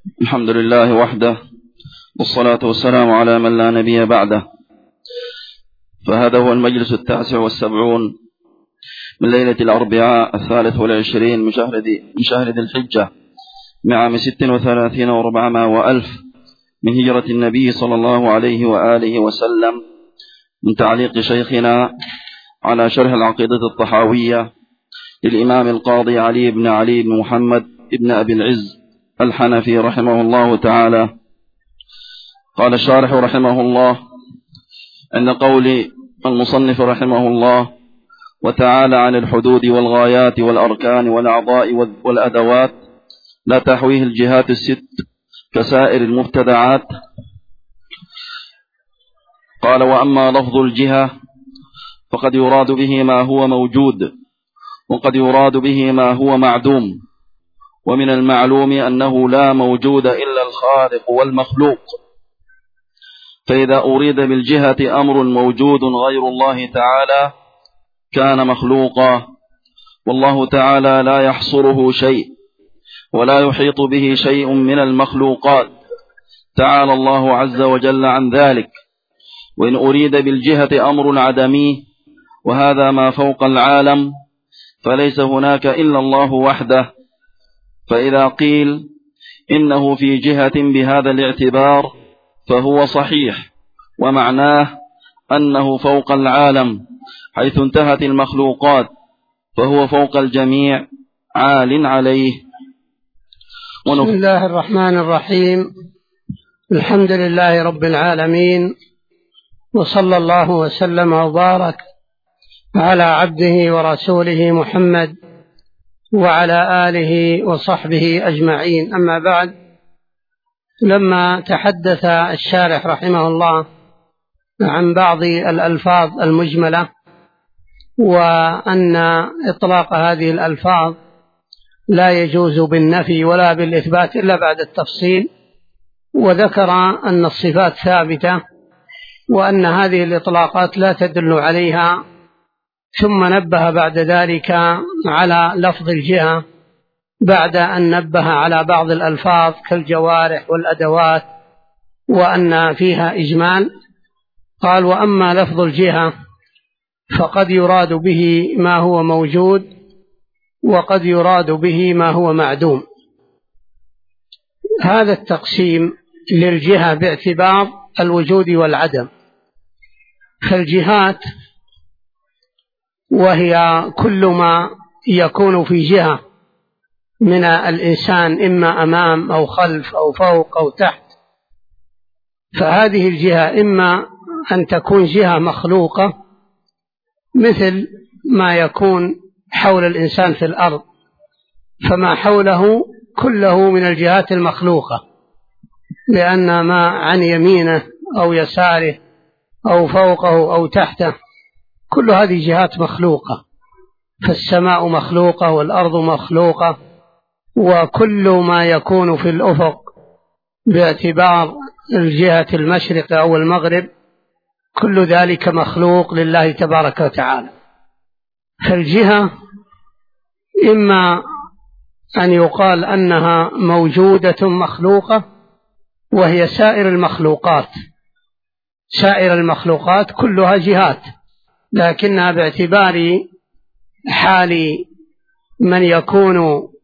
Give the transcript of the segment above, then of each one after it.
الحمد لله وحده، والصلاة والسلام على من لا نبي بعده. فهذا هو المجلس 79 من ليلة الأربعاء 23 من شهر ذي الحجة من عام 36 و400 من هجرة النبي صلى الله عليه وآله وسلم، من تعليق شيخنا على شرح العقيدة الطحاوية للإمام القاضي علي بن محمد بن أبي العز الحنفي رحمه الله تعالى. قال الشارح رحمه الله: عند قول المصنف رحمه الله وتعالى عن الحدود والغايات والأركان والأعضاء والأدوات لا تحويه الجهات الست كسائر المبتدعات. قال: وأما لفظ الجهة فقد يراد به ما هو موجود، وقد يراد به ما هو معدوم، ومن المعلوم أنه لا موجود إلا الخالق والمخلوق، فإذا أريد بالجهة أمر موجود غير الله تعالى كان مخلوقا، والله تعالى لا يحصره شيء ولا يحيط به شيء من المخلوقات، تعالى الله عز وجل عن ذلك. وإن أريد بالجهة أمر عدمي وهذا ما فوق العالم فليس هناك إلا الله وحده، فإذا قيل إنه في جهة بهذا الاعتبار فهو صحيح، ومعناه أنه فوق العالم حيث انتهت المخلوقات، فهو فوق الجميع عال عليه. بسم الله الرحمن الرحيم. الحمد لله رب العالمين، وصلى الله وسلم وبارك على عبده ورسوله محمد وعلى آله وصحبه أجمعين. أما بعد، لما تحدث الشارح رحمه الله عن بعض الألفاظ المجملة وأن إطلاق هذه الألفاظ لا يجوز بالنفي ولا بالإثبات إلا بعد التفصيل، وذكر أن الصفات ثابتة وأن هذه الإطلاقات لا تدل عليها، ثم نبه بعد ذلك على لفظ الجهة بعد أن نبه على بعض الألفاظ كالجوارح والأدوات وأن فيها إجمال. قال: وأما لفظ الجهة فقد يراد به ما هو موجود، وقد يراد به ما هو معدوم. هذا التقسيم للجهة باعتبار الوجود والعدم. فالجهات وهي كل ما يكون في جهة من الإنسان، إما أمام أو خلف أو فوق أو تحت، فهذه الجهة إما أن تكون جهة مخلوقة مثل ما يكون حول الإنسان في الأرض، فما حوله كله من الجهات المخلوقة، لأن ما عن يمينه أو يساره أو فوقه أو تحته كل هذه جهات مخلوقة. فالسماء مخلوقة والأرض مخلوقة، وكل ما يكون في الأفق باعتبار الجهة المشرق أو المغرب كل ذلك مخلوق لله تبارك وتعالى. فالجهة إما أن يقال أنها موجودة مخلوقة، وهي سائر المخلوقات. سائر المخلوقات كلها جهات، لكنها باعتبار حال من يكون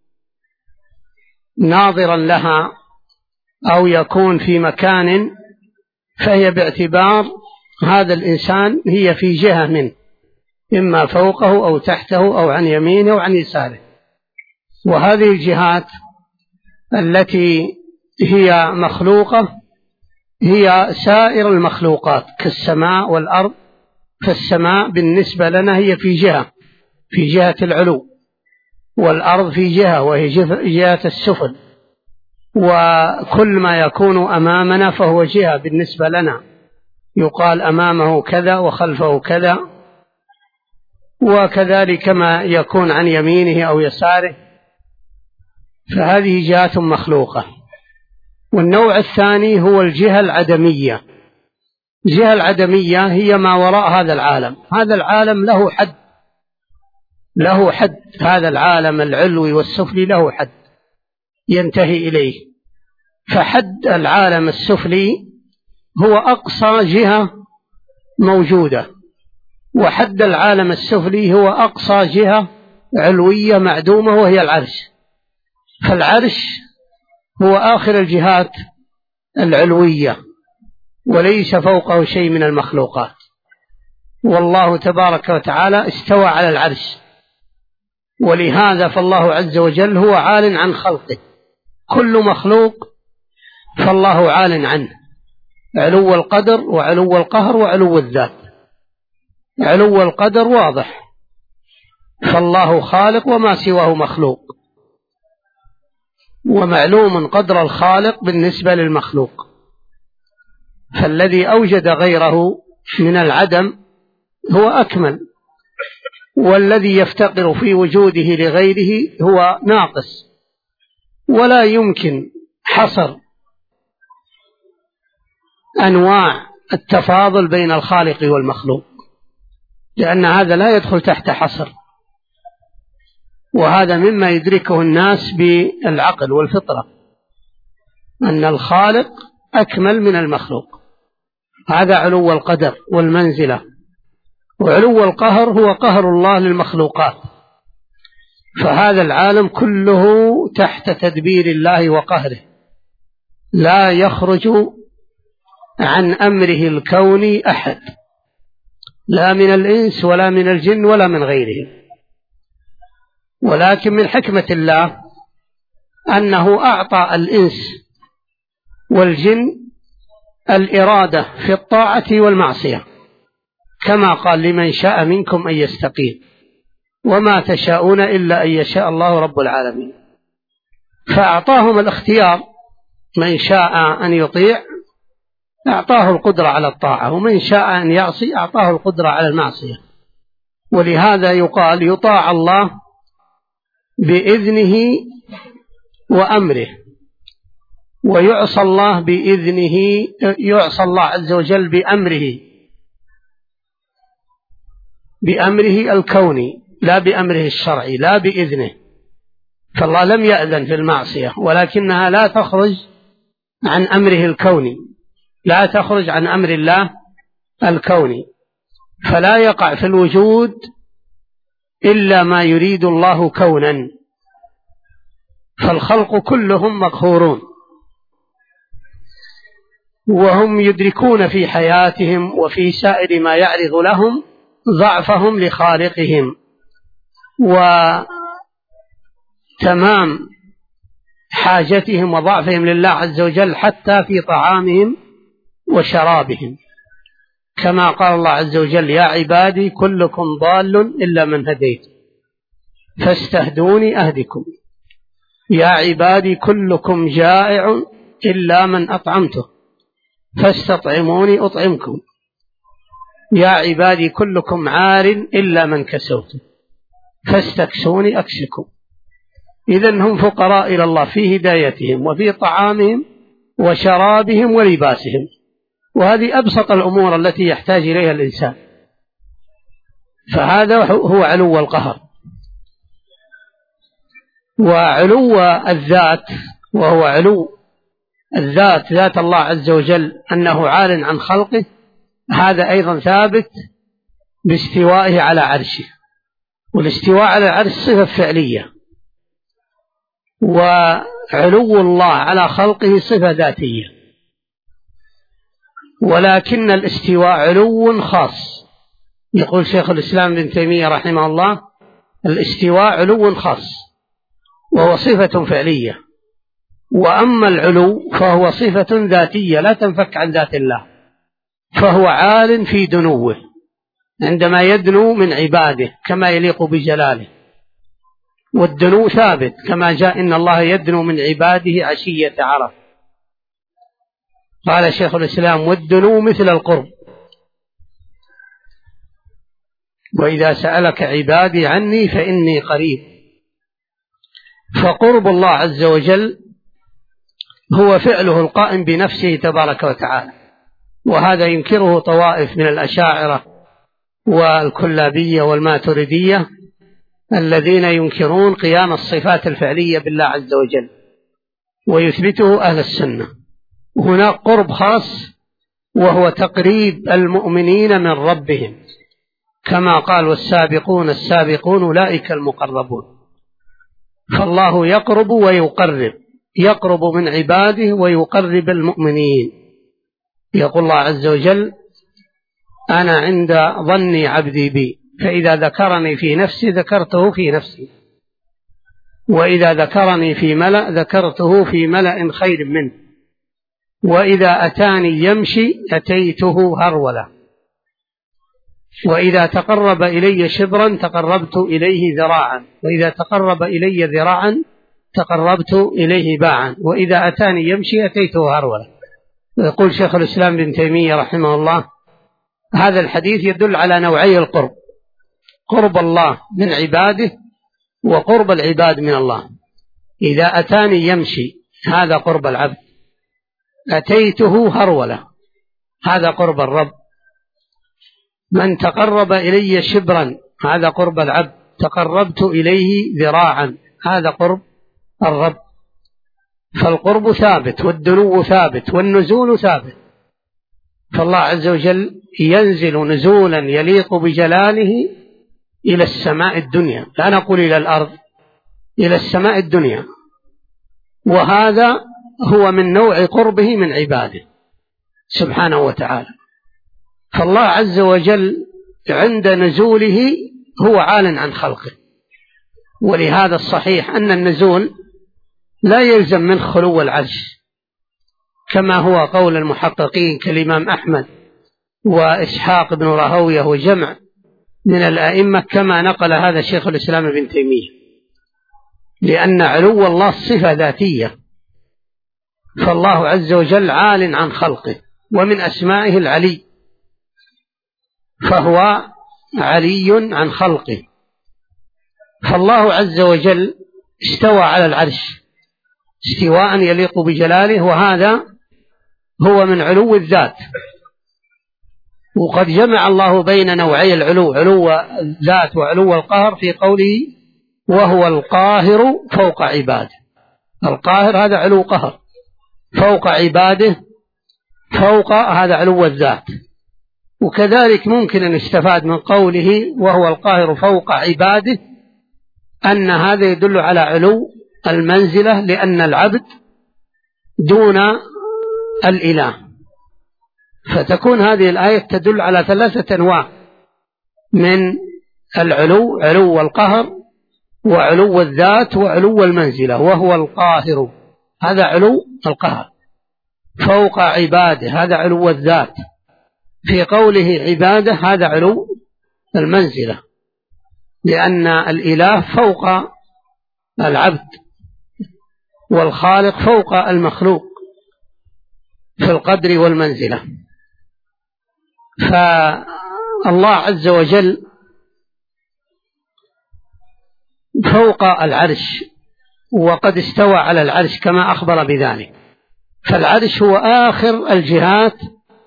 ناظرا لها أو يكون في مكان، فهي باعتبار هذا الإنسان هي في جهة منه، إما فوقه أو تحته أو عن يمينه أو عن يساره. وهذه الجهات التي هي مخلوقة هي سائر المخلوقات كالسماء والأرض. فالسماء بالنسبة لنا هي في جهة، في جهة العلو، والأرض في جهة وهي جهة السفل، وكل ما يكون أمامنا فهو جهة بالنسبة لنا، يقال أمامه كذا وخلفه كذا، وكذلك ما يكون عن يمينه أو يساره، فهذه جهات مخلوقة. والنوع الثاني هو الجهة العدمية. الجهة العدمية هي ما وراء هذا العالم. هذا العالم له حد، له حد. هذا العالم العلوي والسفلي له حد ينتهي إليه، فحد العالم السفلي هو أقصى جهة موجودة، وحد العالم السفلي هو أقصى جهة علوية معدومة وهي العرش. فالعرش هو آخر الجهات العلوية وليس فوقه شيء من المخلوقات. والله تبارك وتعالى استوى على العرش، ولهذا فالله عز وجل هو عال عن خلقه. كل مخلوق فالله عال عنه، علو القدر وعلو القهر وعلو الذات. علو القدر واضح، فالله خالق وما سواه مخلوق، ومعلوم قدر الخالق بالنسبة للمخلوق. فالذي أوجد غيره من العدم هو أكمل، والذي يفتقر في وجوده لغيره هو ناقص. ولا يمكن حصر أنواع التفاضل بين الخالق والمخلوق، لأن هذا لا يدخل تحت حصر، وهذا مما يدركه الناس بالعقل والفطرة، أن الخالق أكمل من المخلوق. هذا علو القدر والمنزلة. وعلو القهر هو قهر الله للمخلوقات، فهذا العالم كله تحت تدبير الله وقهره، لا يخرج عن أمره الكوني أحد، لا من الإنس ولا من الجن ولا من غيرهم. ولكن من حكمة الله أنه أعطى الإنس والجن الإرادة في الطاعة والمعصية، كما قال لمن شاء منكم أن يستقيم وما تشاءون إلا أن يشاء الله رب العالمين. فأعطاهم الاختيار، من شاء أن يطيع أعطاه القدرة على الطاعة، ومن شاء أن يعصي أعطاه القدرة على المعصية. ولهذا يقال يطاع الله بإذنه وأمره، ويعصى الله بإذنه، يعصى الله عز وجل بأمره الكوني لا بأمره الشرعي، لا بإذنه. فالله لم يأذن في المعصية، ولكنها لا تخرج عن أمره الكوني، لا تخرج عن أمر الله الكوني، فلا يقع في الوجود إلا ما يريد الله كونا. فالخلق كلهم مقهورون، وهم يدركون في حياتهم وفي سائر ما يعرض لهم ضعفهم لخالقهم وتمام حاجتهم وضعفهم لله عز وجل حتى في طعامهم وشرابهم، كما قال الله عز وجل: يا عبادي كلكم ضال إلا من هديت فاستهدوني أهدكم، يا عبادي كلكم جائع إلا من أطعمته فاستطعموني أطعمكم، يا عبادي كلكم عار إلا من كسوته فاستكسوني أكسكم. إذن هم فقراء إلى الله في هدايتهم وفي طعامهم وشرابهم ولباسهم، وهذه أبسط الأمور التي يحتاج إليها الإنسان. فهذا هو علو القهر. وعلو الذات، وهو علو الذات، ذات الله عز وجل أنه عال عن خلقه، هذا أيضا ثابت باستوائه على عرشه. والاستواء على العرش صفة فعلية، وعلو الله على خلقه صفة ذاتية. ولكن الاستواء علو خاص، يقول شيخ الإسلام ابن تيمية رحمه الله: الاستواء علو خاص وهو صفة فعلية، وأما العلو فهو صفة ذاتية لا تنفك عن ذات الله، فهو عال في دنوه عندما يدنو من عباده كما يليق بجلاله. والدنو ثابت كما جاء: إن الله يدنو من عباده عشية عرفة. قال شيخ الإسلام: والدنو مثل القرب، وإذا سألك عبادي عني فإني قريب. فقرب الله عز وجل هو فعله القائم بنفسه تبارك وتعالى، وهذا ينكره طوائف من الأشاعرة والكلابية والماتريدية الذين ينكرون قيام الصفات الفعلية بالله عز وجل، ويثبته أهل السنة. وهناك قرب خاص وهو تقريب المؤمنين من ربهم، كما قال والسابقون السابقون أولئك المقربون. فالله يقرب ويقرب، يقرب من عباده ويقرب المؤمنين. يقول الله عز وجل: أنا عند ظن عبدي بي، فإذا ذكرني في نفسي ذكرته في نفسي، وإذا ذكرني في ملأ ذكرته في ملأ خير منه، وإذا أتاني يمشي أتيته هرولة، وإذا تقرب إلي شبرا تقربت إليه ذراعا، وإذا تقرب إلي ذراعا تقربت إليه باعا، وإذا أتاني يمشي أتيته هرولة. يقول شيخ الإسلام ابن تيمية رحمه الله: هذا الحديث يدل على نوعي القرب: قرب الله من عباده وقرب العباد من الله. إذا أتاني يمشي هذا قرب العبد، أتيته هرولة هذا قرب الرب. من تقرب إلي شبرا هذا قرب العبد، تقربت إليه ذراعا هذا قرب الرب. فالقرب ثابت والدنو ثابت والنزول ثابت. فالله عز وجل ينزل نزولا يليق بجلاله إلى السماء الدنيا، لا نقول إلى الأرض، إلى السماء الدنيا، وهذا هو من نوع قربه من عباده سبحانه وتعالى. فالله عز وجل عند نزوله هو عال عن خلقه، ولهذا الصحيح أن النزول لا يلزم من خلو العرش، كما هو قول المحققين كالإمام أحمد وإسحاق بن راهويه وجمع من الأئمة، كما نقل هذا شيخ الإسلام ابن تيمية، لأن علو الله صفة ذاتية، فالله عز وجل عال عن خلقه، ومن أسمائه العلي، فهو علي عن خلقه. فالله عز وجل استوى على العرش استواء يليق بجلاله، وهذا هو من علو الذات. وقد جمع الله بين نوعي العلو، علو الذات وعلو القهر، في قوله: وهو القاهر فوق عباده. القاهر هذا علو قهر، فوق عباده فوق هذا علو الذات. وكذلك ممكن أن يستفاد من قوله وهو القاهر فوق عباده أن هذا يدل على علو المنزلة، لأن العبد دون الإله. فتكون هذه الآية تدل على 3 أنواع من العلو: علو القهر وعلو الذات وعلو المنزلة. وهو القاهر هذا علو القهر، فوق عباده هذا علو الذات، في قوله عباده هذا علو المنزلة، لأن الإله فوق العبد والخالق فوق المخلوق في القدر والمنزلة. فالله عز وجل فوق العرش، وقد استوى على العرش كما أخبر بذلك. فالعرش هو آخر الجهات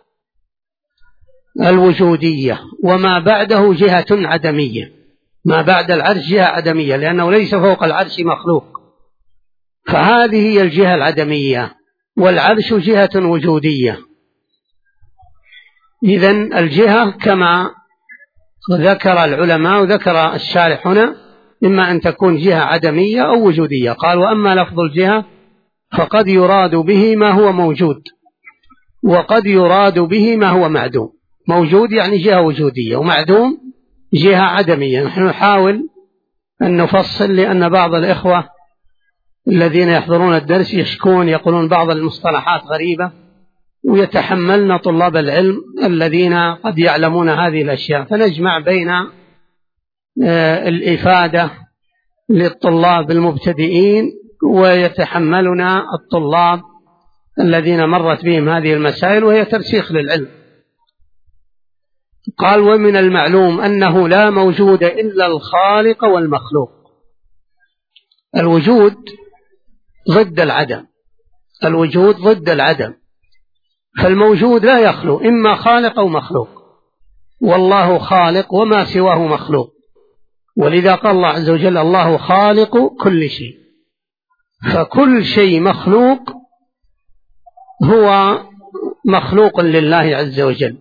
الوجودية، وما بعده جهة عدمية. ما بعد العرش جهة عدمية، لأنه ليس فوق العرش مخلوق، فهذه هي الجهة العدمية، والعرش جهة وجودية. إذن الجهة كما ذكر العلماء وذكر الشارح هنا إما أن تكون جهة عدمية أو وجودية. قال: وأما لفظ الجهة فقد يراد به ما هو موجود، وقد يراد به ما هو معدوم. موجود يعني جهة وجودية، ومعدوم جهة عدمية. نحن نحاول أن نفصل، لأن بعض الإخوة الذين يحضرون الدرس يشكون، يقولون بعض المصطلحات غريبة، ويتحملنا طلاب العلم الذين قد يعلمون هذه الأشياء، فنجمع بين الإفادة للطلاب المبتدئين ويتحملنا الطلاب الذين مرت بهم هذه المسائل، وهي ترسيخ للعلم. قال: ومن المعلوم أنه لا موجود إلا الخالق والمخلوق. الوجود ضد العدم، الوجود ضد العدم، فالموجود لا يخلو، إما خالق أو مخلوق، والله خالق وما سواه مخلوق. ولذا قال الله عز وجل: الله خالق كل شيء. فكل شيء مخلوق هو مخلوق لله عز وجل.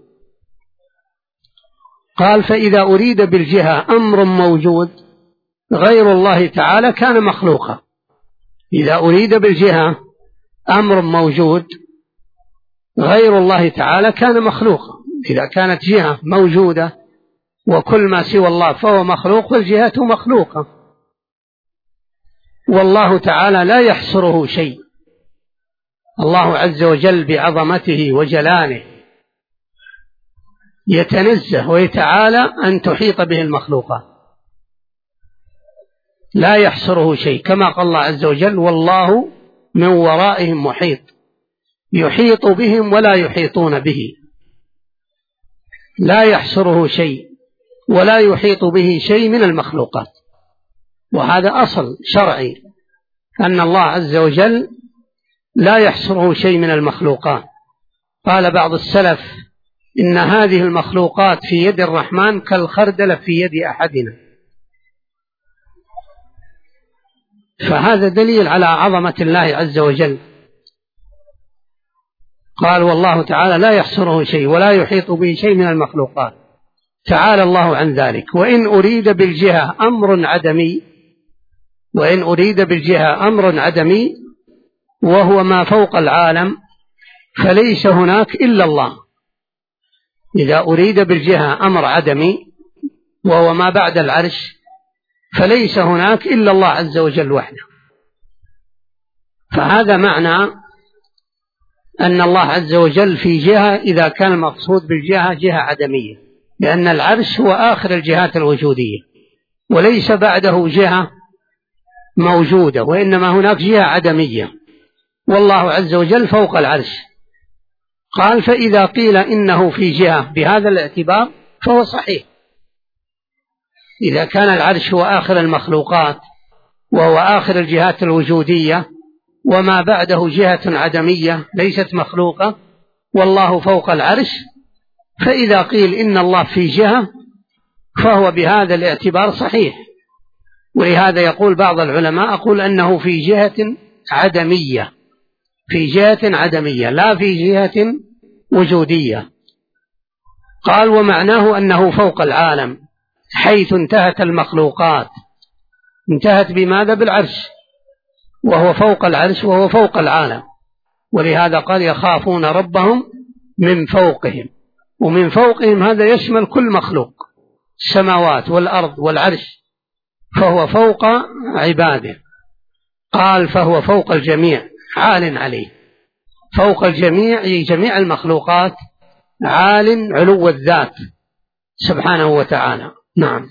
قال فإذا أريد بالجهة أمر موجود غير الله تعالى كان مخلوقا. إذا أريد بالجهة أمر موجود غير الله تعالى كان مخلوقا. إذا كانت جهة موجودة وكل ما سوى الله فهو مخلوق، فالجهة مخلوقة، والله تعالى لا يحصره شيء. الله عز وجل بعظمته وجلاله يتنزه ويتعالى أن تحيط به المخلوقات، لا يحصره شيء، كما قال الله عز وجل والله من ورائهم محيط، يحيط بهم ولا يحيطون به، لا يحصره شيء ولا يحيط به شيء من المخلوقات. وهذا أصل شرعي أن الله عز وجل لا يحصره شيء من المخلوقات. قال بعض السلف إن هذه المخلوقات في يد الرحمن كالخردل في يد أحدنا. فهذا دليل على عظمة الله عز وجل. قال والله تعالى لا يحصره شيء ولا يحيط به شيء من المخلوقات، تعالى الله عن ذلك. وإن أريد بالجهة أمر عدمي، وإن أريد بالجهة أمر عدمي وهو ما فوق العالم فليس هناك إلا الله. إذا أريد بالجهة أمر عدمي وهو ما بعد العرش فليس هناك إلا الله عز وجل وحده. فهذا معنى أن الله عز وجل في جهة إذا كان المقصود بالجهة جهة عدمية، لأن العرش هو آخر الجهات الوجودية وليس بعده جهة موجودة، وإنما هناك جهة عدمية، والله عز وجل فوق العرش. قال فإذا قيل إنه في جهة بهذا الاعتبار فهو صحيح. إذا كان العرش هو آخر المخلوقات وهو آخر الجهات الوجودية وما بعده جهة عدمية ليست مخلوقة والله فوق العرش، فإذا قيل إن الله في جهة فهو بهذا الاعتبار صحيح. ولهذا يقول بعض العلماء أقول أنه في جهة عدمية، في جهة عدمية لا في جهة وجودية. قال ومعناه أنه فوق العالم حيث انتهت المخلوقات. انتهت بماذا؟ بالعرش، وهو فوق العرش وهو فوق العالم. ولهذا قال يخافون ربهم من فوقهم، ومن فوقهم هذا يشمل كل مخلوق، السماوات والأرض والعرش، فهو فوق عباده. قال فهو فوق الجميع عال عليه، فوق الجميع جميع المخلوقات، عال علو الذات سبحانه وتعالى. نعم.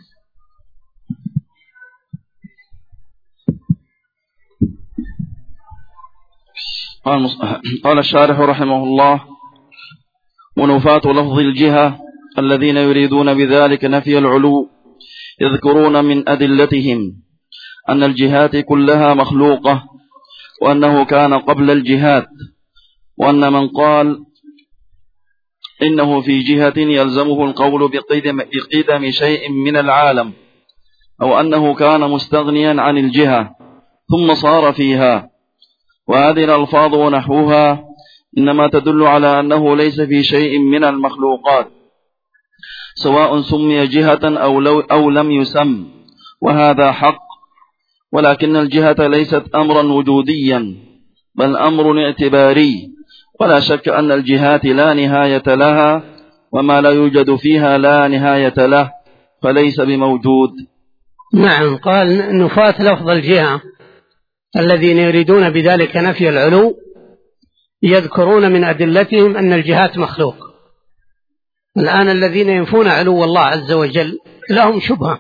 قال الشارح رحمه الله ونفاة لفظ الجهة الذين يريدون بذلك نفي العلو يذكرون من أدلتهم أن الجهات كلها مخلوقة، وأنه كان قبل الجهات، وأن من قال إنه في جهة يلزمه القول بقدم شيء من العالم، أو أنه كان مستغنيا عن الجهة ثم صار فيها. وهذه الألفاظ ونحوها إنما تدل على أنه ليس في شيء من المخلوقات سواء سمي جهة أو لم يسم، وهذا حق. ولكن الجهة ليست أمرا وجوديا بل أمر اعتباري، ولا شك أن الجهات لا نهاية لها، وما لا يوجد فيها لا نهاية له، فليس بموجود. نعم. قال نفاة لفظ الجهة الذين يريدون بذلك نفي العلو يذكرون من أدلتهم أن الجهات مخلوق. الآن الذين ينفون علو الله عز وجل لهم شبهة.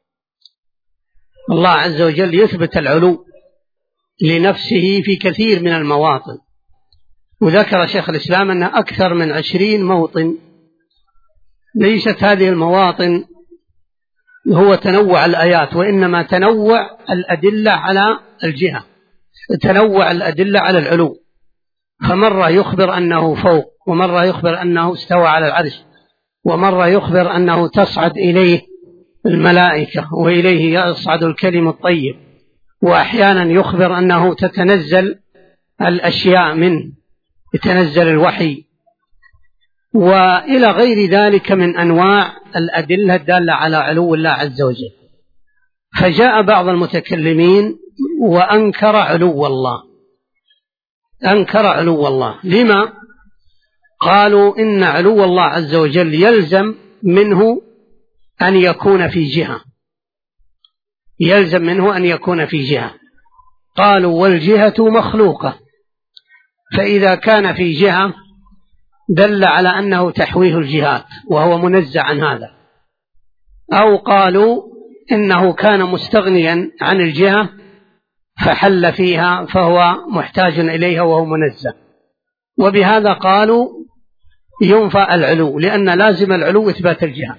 الله عز وجل يثبت العلو لنفسه في كثير من المواطن، وذكر شيخ الإسلام أن أكثر من 20 موطن. ليست هذه المواطن هو تنوع الآيات، وإنما تنوع الأدلة على الجهة، تنوع الأدلة على العلو. فمرة يخبر أنه فوق، ومرة يخبر أنه استوى على العرش، ومرة يخبر أنه تصعد إليه الملائكة وإليه يصعد الكلم الطيب، وأحيانا يخبر أنه تتنزل الأشياء منه، يتنزل الوحي، وإلى غير ذلك من أنواع الأدلة الدالة على علو الله عز وجل. فجاء بعض المتكلمين وأنكر علو الله، أنكر علو الله. لما؟ قالوا إن علو الله عز وجل يلزم منه أن يكون في جهة، يلزم منه أن يكون في جهة. قالوا والجهة مخلوقة، فإذا كان في جهة دل على أنه تحويه الجهات وهو منزع عن هذا. أو قالوا إنه كان مستغنيا عن الجهة فحل فيها فهو محتاج إليها وهو منزع. وبهذا قالوا ينفى العلو، لأن لازم العلو إثبات الجهة.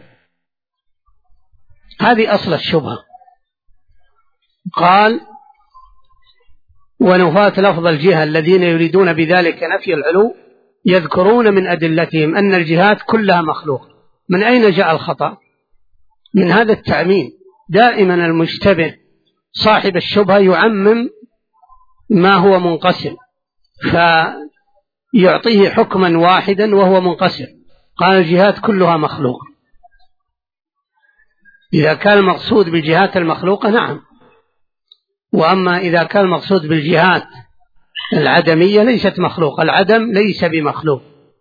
هذه أصل الشبهة. قال ونفاة لفظ الجهة الذين يريدون بذلك نفي العلو يذكرون من أدلتهم أن الجهات كلها مخلوق. من أين جاء الخطأ؟ من هذا التعميم. دائما المشتبه صاحب الشبهة يعمم ما هو منقسم فيعطيه حكما واحدا وهو منقسم. قال الجهات كلها مخلوق. إذا كان المقصود بالجهات المخلوقة نعم، وأما إذا كان المقصود بالجهات العدمية ليست مخلوق، العدم ليس بمخلوق.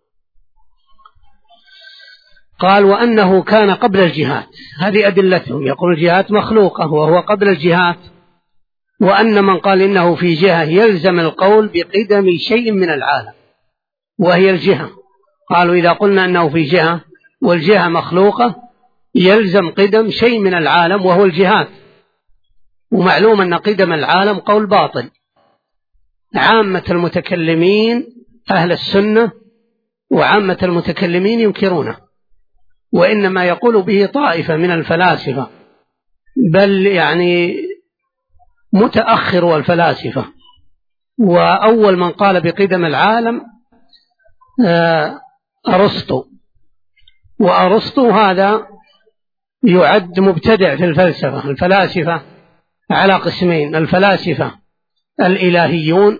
قال وأنه كان قبل الجهات، هذه أدلتهم، يقول الجهات مخلوقة وهو قبل الجهات. وأن من قال إنه في جهة يلزم القول بقدم شيء من العالم وهي الجهة. قالوا إذا قلنا أنه في جهة والجهة مخلوقة يلزم قدم شيء من العالم وهو الجهات، ومعلوم أن قدم العالم قول باطل. عامة المتكلمين أهل السنة وعامة المتكلمين ينكرونه، وإنما يقول به طائفة من الفلاسفة، بل يعني متأخر الفلاسفة. وأول من قال بقدم العالم أرسطو، وأرسطو هذا يعد مبتدع في الفلسفة. الفلاسفة على قسمين: الفلاسفة الإلهيون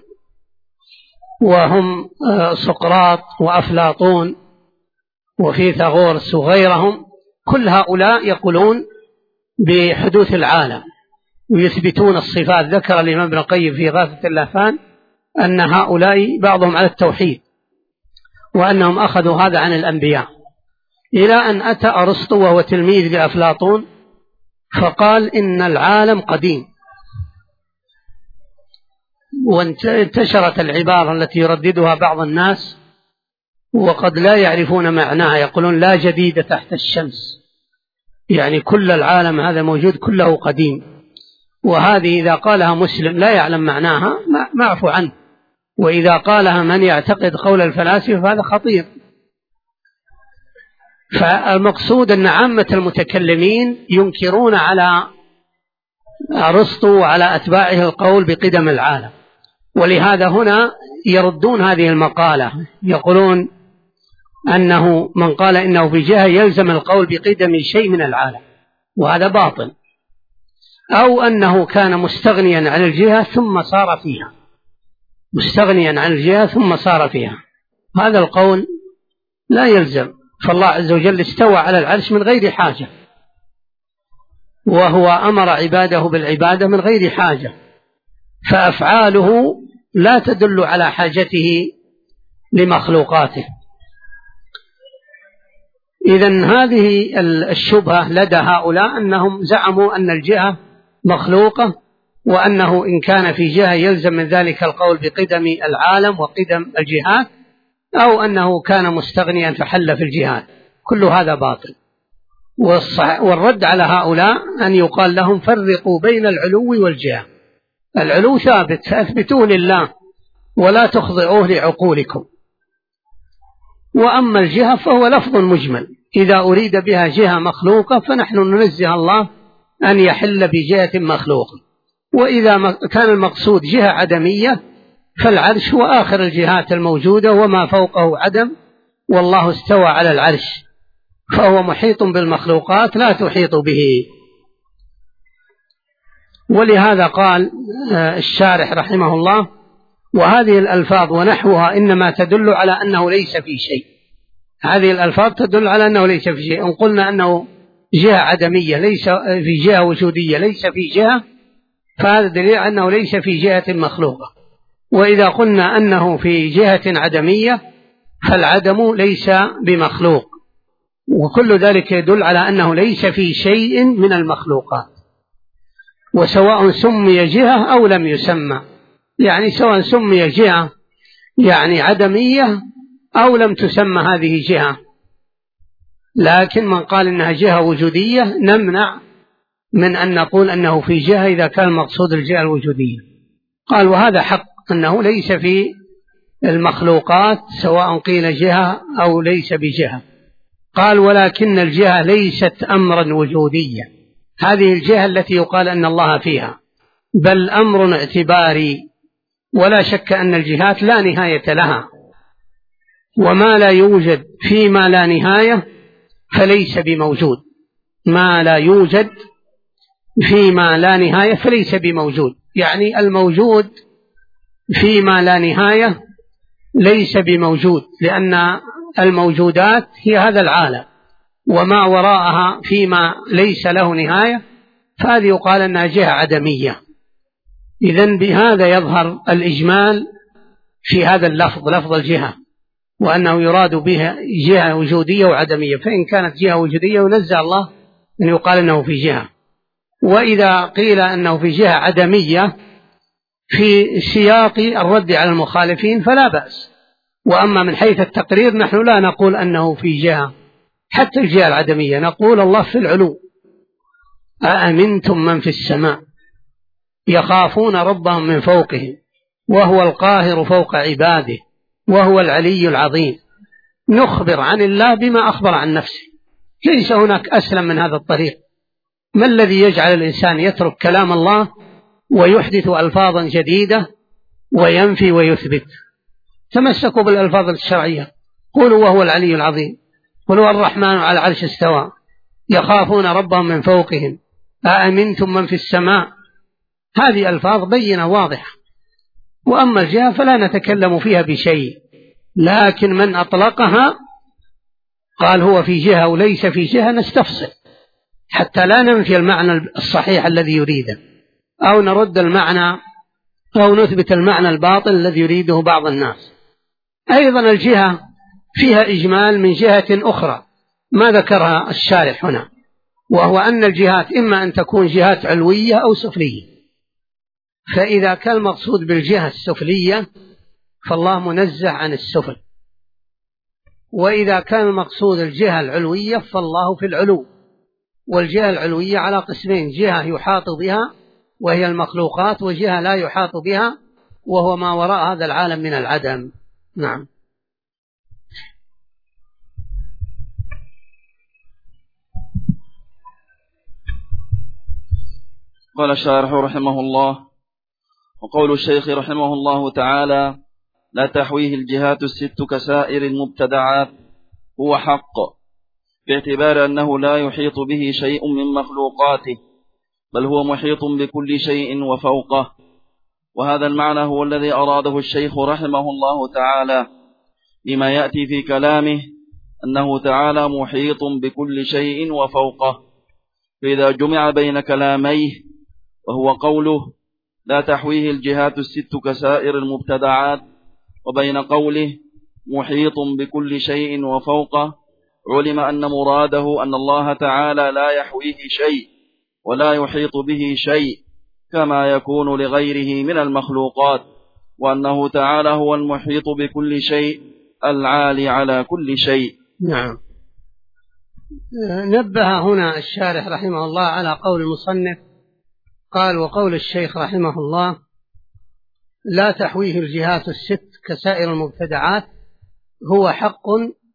وهم سقراط وأفلاطون وفيثاغورس وغيرهم، كل هؤلاء يقولون بحدوث العالم ويثبتون الصفات. ذكر الإمام ابن القيم في إغاثة اللهفان أن هؤلاء بعضهم على التوحيد وأنهم أخذوا هذا عن الأنبياء، إلى أن أتى أرسطو وهو تلميذ لأفلاطون فقال إن العالم قديم. وانتشرت العبارة التي يرددها بعض الناس وقد لا يعرفون معناها، يقولون لا جديد تحت الشمس، يعني كل العالم هذا موجود كله قديم. وهذه إذا قالها مسلم لا يعلم معناها معفو عنه، وإذا قالها من يعتقد قول الفلاسفة فهذا خطير. فالمقصود أن عامة المتكلمين ينكرون على أرسطو وعلى أتباعه القول بقدم العالم، ولهذا هنا يردون هذه المقالة، يقولون أنه من قال إنه في جهة يلزم القول بقدم شيء من العالم، وهذا باطل. أو أنه كان مستغنيا عن الجهة ثم صار فيها، مستغنيا عن الجهة ثم صار فيها، هذا القول لا يلزم. فالله عز وجل استوى على العرش من غير حاجة، وهو أمر عباده بالعبادة من غير حاجة، فأفعاله لا تدل على حاجته لمخلوقاته. إذن هذه الشبهة لدى هؤلاء أنهم زعموا أن الجهة مخلوقة، وأنه إن كان في جهة يلزم من ذلك القول بقدم العالم وقدم الجهات، أو أنه كان مستغنيا فحل في الجهات. كل هذا باطل. والرد على هؤلاء أن يقال لهم فرقوا بين العلو والجهة. العلو ثابت فأثبتوه لله ولا تخضعوه لعقولكم، وأما الجهة فهو لفظ مجمل، إذا أريد بها جهة مخلوقة فنحن ننزه الله أن يحل بجهة مخلوقة، وإذا كان المقصود جهة عدمية فالعرش هو آخر الجهات الموجودة وما فوقه عدم، والله استوى على العرش فهو محيط بالمخلوقات لا تحيط به. ولهذا قال الشارح رحمه الله: وهذه الألفاظ ونحوها إنما تدل على أنه ليس في شيء. هذه الألفاظ تدل على أنه ليس في شيء. إن قلنا أنه جهة عدمية ليس في جهة وجودية ليس في جهة، فهذا دليل أنه ليس في جهة مخلوقة. وإذا قلنا أنه في جهة عدمية فالعدم ليس بمخلوق، وكل ذلك يدل على أنه ليس في شيء من المخلوقات، وسواء سمي جهة أو لم يسمى، يعني سواء سمي جهة يعني عدمية أو لم تسمى هذه جهة. لكن من قال إنها جهة وجودية نمنع من أن نقول أنه في جهة إذا كان مقصود الجهة الوجودية. قال: وهذا حق أنه ليس في المخلوقات سواء قيل جهة أو ليس بجهة. قال: ولكن الجهة ليست أمرا وجوديا، هذه الجهة التي يقال أن الله فيها، بل أمر اعتباري، ولا شك أن الجهات لا نهاية لها، وما لا يوجد فيما لا نهاية فليس بموجود. ما لا يوجد فيما لا نهاية فليس بموجود، يعني الموجود فيما لا نهاية ليس بموجود، لأن الموجودات هي هذا العالم، وما وراءها فيما ليس له نهاية فهذه يقال أنها جهة عدمية. إذن بهذا يظهر الإجمال في هذا اللفظ، لفظ الجهة، وأنه يراد بها جهة وجودية وعدمية. فإن كانت جهة وجودية ينزع الله أن يقال أنه في جهة، وإذا قيل أنه في جهة عدمية في سياق الرد على المخالفين فلا بأس. وأما من حيث التقرير نحن لا نقول أنه في جهة، حتى الجهة العدمية نقول الله في العلو. أأمنتم من في السماء يخافون ربهم من فوقهم وهو القاهر فوق عباده وهو العلي العظيم. نخبر عن الله بما أخبر عن نفسه، ليس هناك أسلم من هذا الطريق. ما الذي يجعل الإنسان يترك كلام الله ويحدث ألفاظا جديدة وينفي ويثبت؟ تمسكوا بالألفاظ الشرعية، قولوا وهو العلي العظيم، قولوا الرحمن على العرش استوى، يخافون ربهم من فوقهم، أأمنتم من في السماء. هذه ألفاظ بينة واضحة. وأما الجهة فلا نتكلم فيها بشيء، لكن من أطلقها قال هو في جهة وليس في جهة نستفصل حتى لا ننفي المعنى الصحيح الذي يريده، أو نرد المعنى أو نثبت المعنى الباطل الذي يريده بعض الناس. أيضا الجهة فيها إجمال من جهة أخرى ما ذكرها الشارح هنا، وهو أن الجهات إما أن تكون جهات علوية أو سفلية. فإذا كان المقصود بالجهة السفلية فالله منزه عن السفل، وإذا كان المقصود الجهة العلوية فالله في العلو. والجهة العلوية على قسمين: جهة يحاط بها وهي المخلوقات، وجهة لا يحاط بها وهو ما وراء هذا العالم من العدم. نعم. قال الشارح رحمه الله: وقول الشيخ رحمه الله تعالى: لا تحويه الجهات الست كسائر المبتدعات هو حق، باعتبار أنه لا يحيط به شيء من مخلوقاته، بل هو محيط بكل شيء وفوقه. وهذا المعنى هو الذي أراده الشيخ رحمه الله تعالى لما يأتي في كلامه أنه تعالى محيط بكل شيء وفوقه. فإذا جمع بين كلاميه وهو قوله لا تحويه الجهات الست كسائر المبتدعات وبين قوله محيط بكل شيء وفوقه، علم أن مراده أن الله تعالى لا يحويه شيء ولا يحيط به شيء كما يكون لغيره من المخلوقات، وأنه تعالى هو المحيط بكل شيء العالي على كل شيء. نعم. نبه هنا الشارح رحمه الله على قول المصنف، قال: وقول الشيخ رحمه الله لا تحويه الجهات الست كسائر المبتدعات هو حق،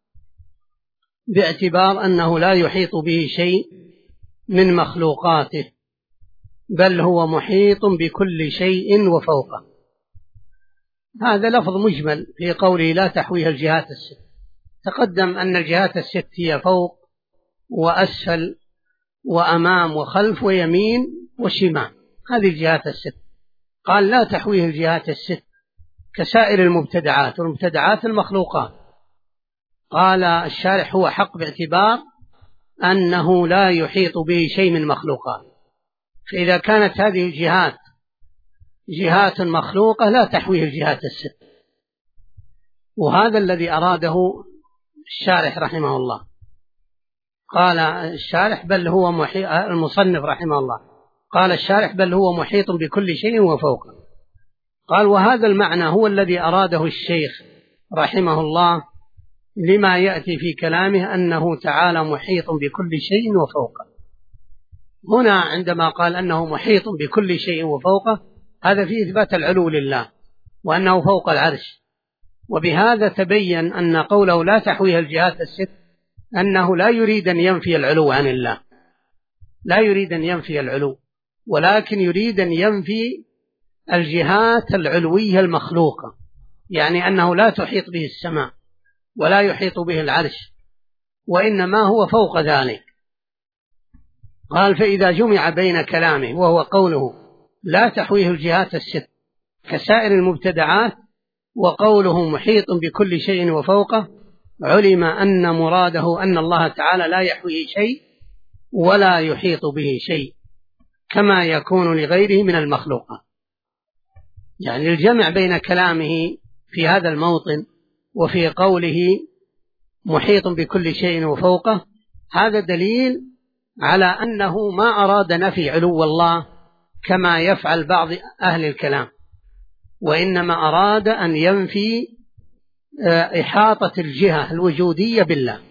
باعتبار أنه لا يحيط به شيء من مخلوقاته، بل هو محيط بكل شيء وفوقه. هذا لفظ مجمل في قوله لا تحويه الجهات الست. تقدم أن الجهات الست هي فوق وأسفل وأمام وخلف ويمين وشمال، هذه الجهات الست. قال لا تحويه الجهات الست كسائر المبتدعات والمبتدعات المخلوقات. قال الشارح هو حق باعتبار أنه لا يحيط به شيء من مخلوقات، فإذا كانت هذه الجهات جهات مخلوقة لا تحويه الجهات الست. وهذا الذي أراده الشارح رحمه الله. قال الشارح بل هو المصنف رحمه الله قال الشارح بل هو محيط بكل شيء وفوقه. قال وهذا المعنى هو الذي أراده الشيخ رحمه الله لما يأتي في كلامه أنه تعالى محيط بكل شيء وفوقه. هنا عندما قال أنه محيط بكل شيء وفوقه هذا فيه إثبات العلو لله وأنه فوق العرش، وبهذا تبين أن قوله لا تحويه الجهات الست أنه لا يريد أن ينفي العلو عن الله، لا يريد أن ينفي العلو، ولكن يريد أن ينفي الجهات العلوية المخلوقة، يعني أنه لا تحيط به السماء ولا يحيط به العرش، وإنما هو فوق ذلك. قال فإذا جمع بين كلامه وهو قوله لا تحويه الجهات الست كسائر المبتدعات وقوله محيط بكل شيء وفوقه، علم أن مراده أن الله تعالى لا يحويه شيء ولا يحيط به شيء كما يكون لغيره من المخلوقات. يعني الجمع بين كلامه في هذا الموطن وفي قوله محيط بكل شيء وفوقه هذا دليل على أنه ما أراد نفي علو الله كما يفعل بعض أهل الكلام، وإنما أراد أن ينفي إحاطة الجهة الوجودية بالله.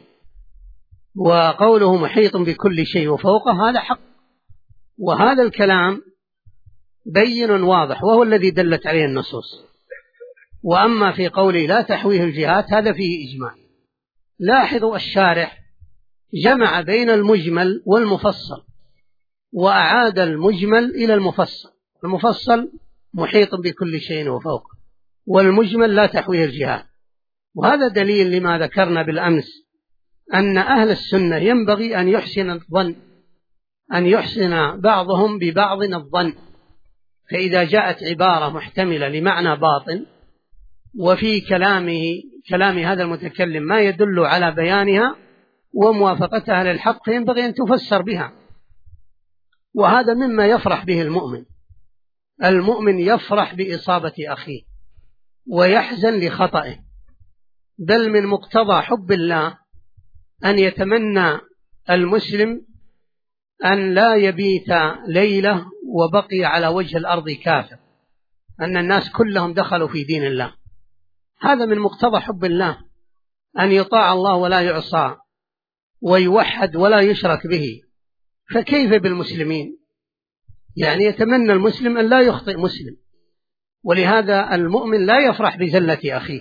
وقوله محيط بكل شيء وفوقه هذا حق، وهذا الكلام بين واضح وهو الذي دلت عليه النصوص. وأما في قوله لا تحويه الجهات هذا فيه إجماع. لاحظوا الشارح جمع بين المجمل والمفصل وأعاد المجمل إلى المفصل. المفصل محيط بكل شيء وفوقه، والمجمل لا تحويه الجهات. وهذا دليل لما ذكرنا بالأمس أن أهل السنة ينبغي أن يحسن الظن، أن يحسن بعضهم ببعض الظن. فإذا جاءت عبارة محتملة لمعنى باطن وفي كلام هذا المتكلم ما يدل على بيانها وموافقتها للحق فينبغي أن تفسر بها. وهذا مما يفرح به المؤمن. المؤمن يفرح بإصابة أخيه ويحزن لخطئه، بل من مقتضى حب الله أن يتمنى المسلم أن لا يبيت ليلة وبقي على وجه الأرض كافر، أن الناس كلهم دخلوا في دين الله. هذا من مقتضى حب الله، أن يطاع الله ولا يعصى ويوحد ولا يشرك به. فكيف بالمسلمين؟ يعني يتمنى المسلم أن لا يخطئ مسلم، ولهذا المؤمن لا يفرح بزلة أخيه.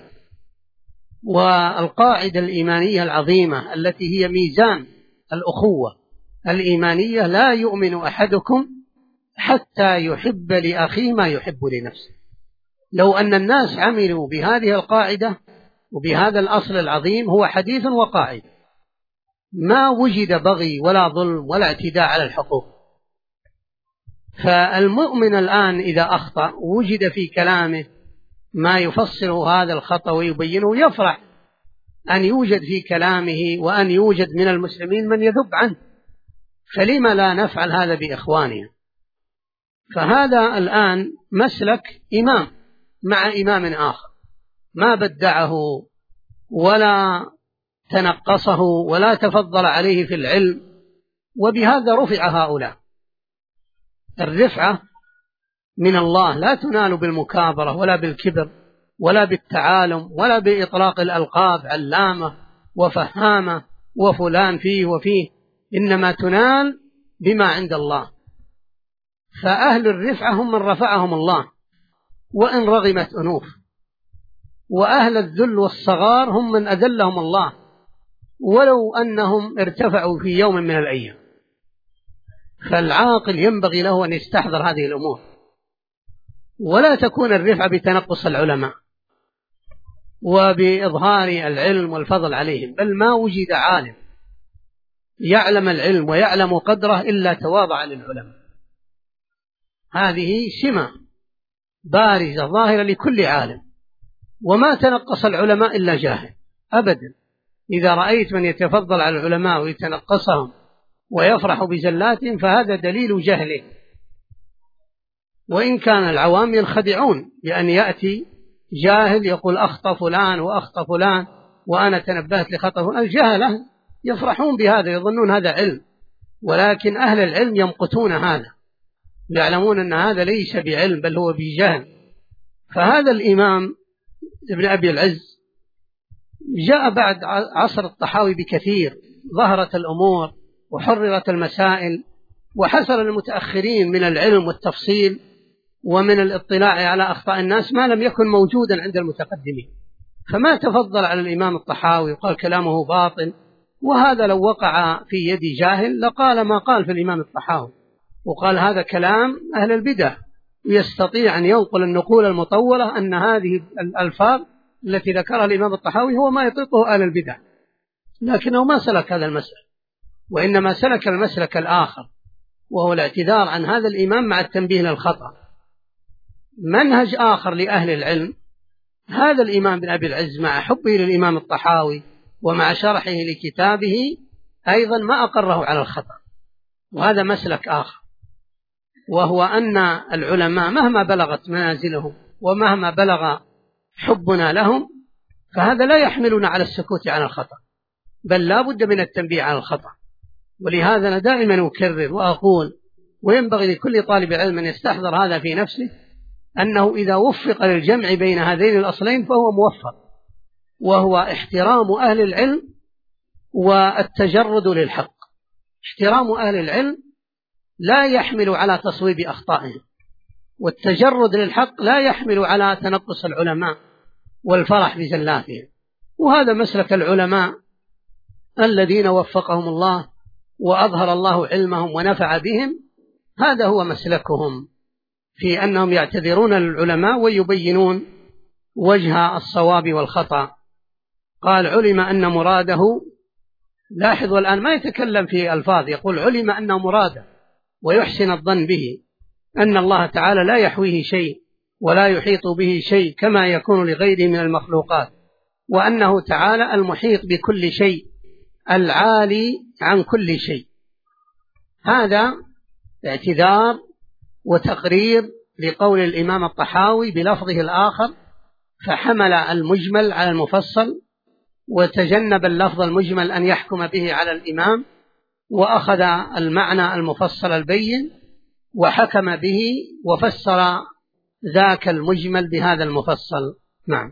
والقاعدة الإيمانية العظيمة التي هي ميزان الأخوة الإيمانية لا يؤمن أحدكم حتى يحب لأخيه ما يحب لنفسه. لو أن الناس عملوا بهذه القاعدة وبهذا الأصل العظيم هو حديث وقاعد ما وجد بغي ولا ظلم ولا اعتداء على الحقوق. فالمؤمن الآن إذا أخطأ وجد في كلامه ما يفسر هذا الخطأ ويبينه يفرح أن يوجد في كلامه وأن يوجد من المسلمين من يذب عنه. فلما لا نفعل هذا بإخواننا؟ فهذا الآن مسلك إمام مع إمام آخر ما بدعه ولا تنقصه ولا تفضل عليه في العلم، وبهذا رفع هؤلاء. الرفعة من الله لا تنال بالمكابرة ولا بالكبر ولا بالتعالم ولا بإطلاق الألقاب علامة وفهامة وفلان فيه وفيه، إنما تنال بما عند الله. فأهل الرفعة هم من رفعهم الله وإن رغمت أنوف، وأهل الذل والصغار هم من أذلهم الله ولو أنهم ارتفعوا في يوم من الأيام. فالعاقل ينبغي له أن يستحضر هذه الأمور، ولا تكون الرفعة بتنقص العلماء وبإظهار العلم والفضل عليهم، بل ما وجد عالم يعلم العلم ويعلم قدره إلا تواضع للعلماء. هذه سمة بارزة ظاهرة لكل عالم، وما تنقص العلماء إلا جاهل أبدا. إذا رأيت من يتفضل على العلماء ويتنقصهم ويفرح بزلاتهم فهذا دليل جهله. وإن كان العوام ينخدعون بأن يأتي جاهل يقول أخطأ فلان وأخطأ فلان وأنا تنبهت لخطأ فلان، الجهلة يفرحون بهذا يظنون هذا علم، ولكن أهل العلم يمقتون هذا، يعلمون أن هذا ليس بعلم بل هو بجهل. فهذا الإمام ابن أبي العز جاء بعد عصر الطحاوي بكثير، ظهرت الأمور وحررت المسائل وحصل المتأخرين من العلم والتفصيل ومن الاطلاع على أخطاء الناس ما لم يكن موجودا عند المتقدمين، فما تفضل على الإمام الطحاوي وقال كلامه باطل. وهذا لو وقع في يد جاهل لقال ما قال في الإمام الطحاوي، وقال هذا كلام أهل البدع، ويستطيع أن ينقل النقول المطولة أن هذه الألفاظ التي ذكرها الإمام الطحاوي هو ما يطلقه أهل البدع، لكنه ما سلك هذا المسلك، وإنما سلك المسلك الآخر وهو الاعتذار عن هذا الإمام مع التنبيه للخطأ. منهج آخر لأهل العلم، هذا الإمام بن أبي العز مع حبه للإمام الطحاوي ومع شرحه لكتابه أيضا ما أقره على الخطأ، وهذا مسلك آخر، وهو أن العلماء مهما بلغت منازلهم ومهما بلغ حبنا لهم فهذا لا يحملنا على السكوت عن الخطأ، بل لا بد من التنبيه على الخطأ. ولهذا أنا دائما أكرر وأقول، وينبغي لكل طالب علم أن يستحضر هذا في نفسه، أنه إذا وفق للجمع بين هذين الأصلين فهو موفق، وهو احترام أهل العلم والتجرد للحق. احترام أهل العلم لا يحمل على تصويب أخطائهم، والتجرد للحق لا يحمل على تنقص العلماء والفرح بزلاتهم. وهذا مسلك العلماء الذين وفقهم الله وأظهر الله علمهم ونفع بهم، هذا هو مسلكهم في أنهم يعتذرون للعلماء ويبينون وجه الصواب والخطأ. قال علم أن مراده، لاحظوا الآن ما يتكلم في ألفاظ، يقول علم أن مراده ويحسن الظن به أن الله تعالى لا يحويه شيء ولا يحيط به شيء كما يكون لغيره من المخلوقات، وأنه تعالى المحيط بكل شيء العالي عن كل شيء. هذا اعتذار وتقرير لقول الإمام الطحاوي بلفظه الآخر، فحمل المجمل على المفصل وتجنب اللفظ المجمل أن يحكم به على الإمام، وأخذ المعنى المفصل البين وحكم به وفسر ذاك المجمل بهذا المفصل. نعم.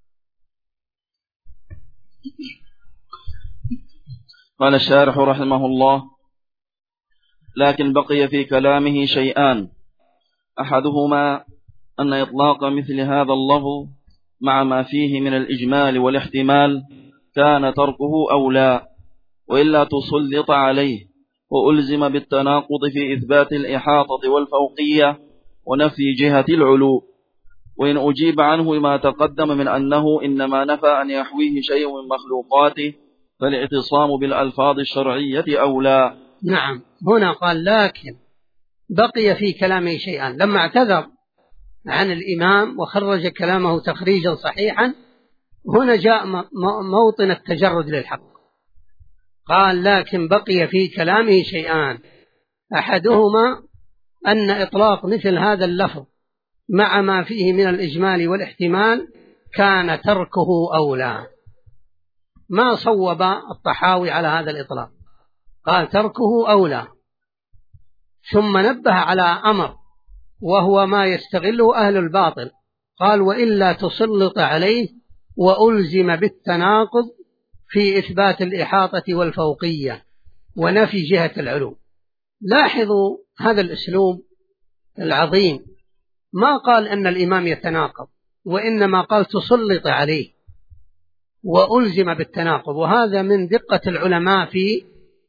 قال الشارح رحمه الله: لكن بقي في كلامه شيئان، أحدهما أن إطلاق مثل هذا اللفظ مع ما فيه من الإجمال والاحتمال كان تركه أولى، وإلا تسلط عليه وألزم بالتناقض في إثبات الإحاطة والفوقية ونفي جهة العلو. وإن أجيب عنه ما تقدم من أنه إنما نفى أن يحويه شيء من مخلوقاته فالاعتصام بالألفاظ الشرعية أولى. نعم. هنا قال لكن بقي في كلامه شيئان، لما اعتذر عن الإمام وخرج كلامه تخريجا صحيحا، هنا جاء موطن التجرد للحق. قال لكن بقي في كلامه شيئان، أحدهما أن إطلاق مثل هذا اللفظ مع ما فيه من الإجمال والاحتمال كان تركه أولى. ما صوب الطحاوي على هذا الإطلاق، قال تركه أولى، ثم نبه على أمر وهو ما يستغله أهل الباطل، قال وإلا تسلط عليه وألزم بالتناقض في إثبات الإحاطة والفوقية ونفي جهة العلو. لاحظوا هذا الأسلوب العظيم، ما قال أن الإمام يتناقض، وإنما قال تسلط عليه وألزم بالتناقض. وهذا من دقة العلماء في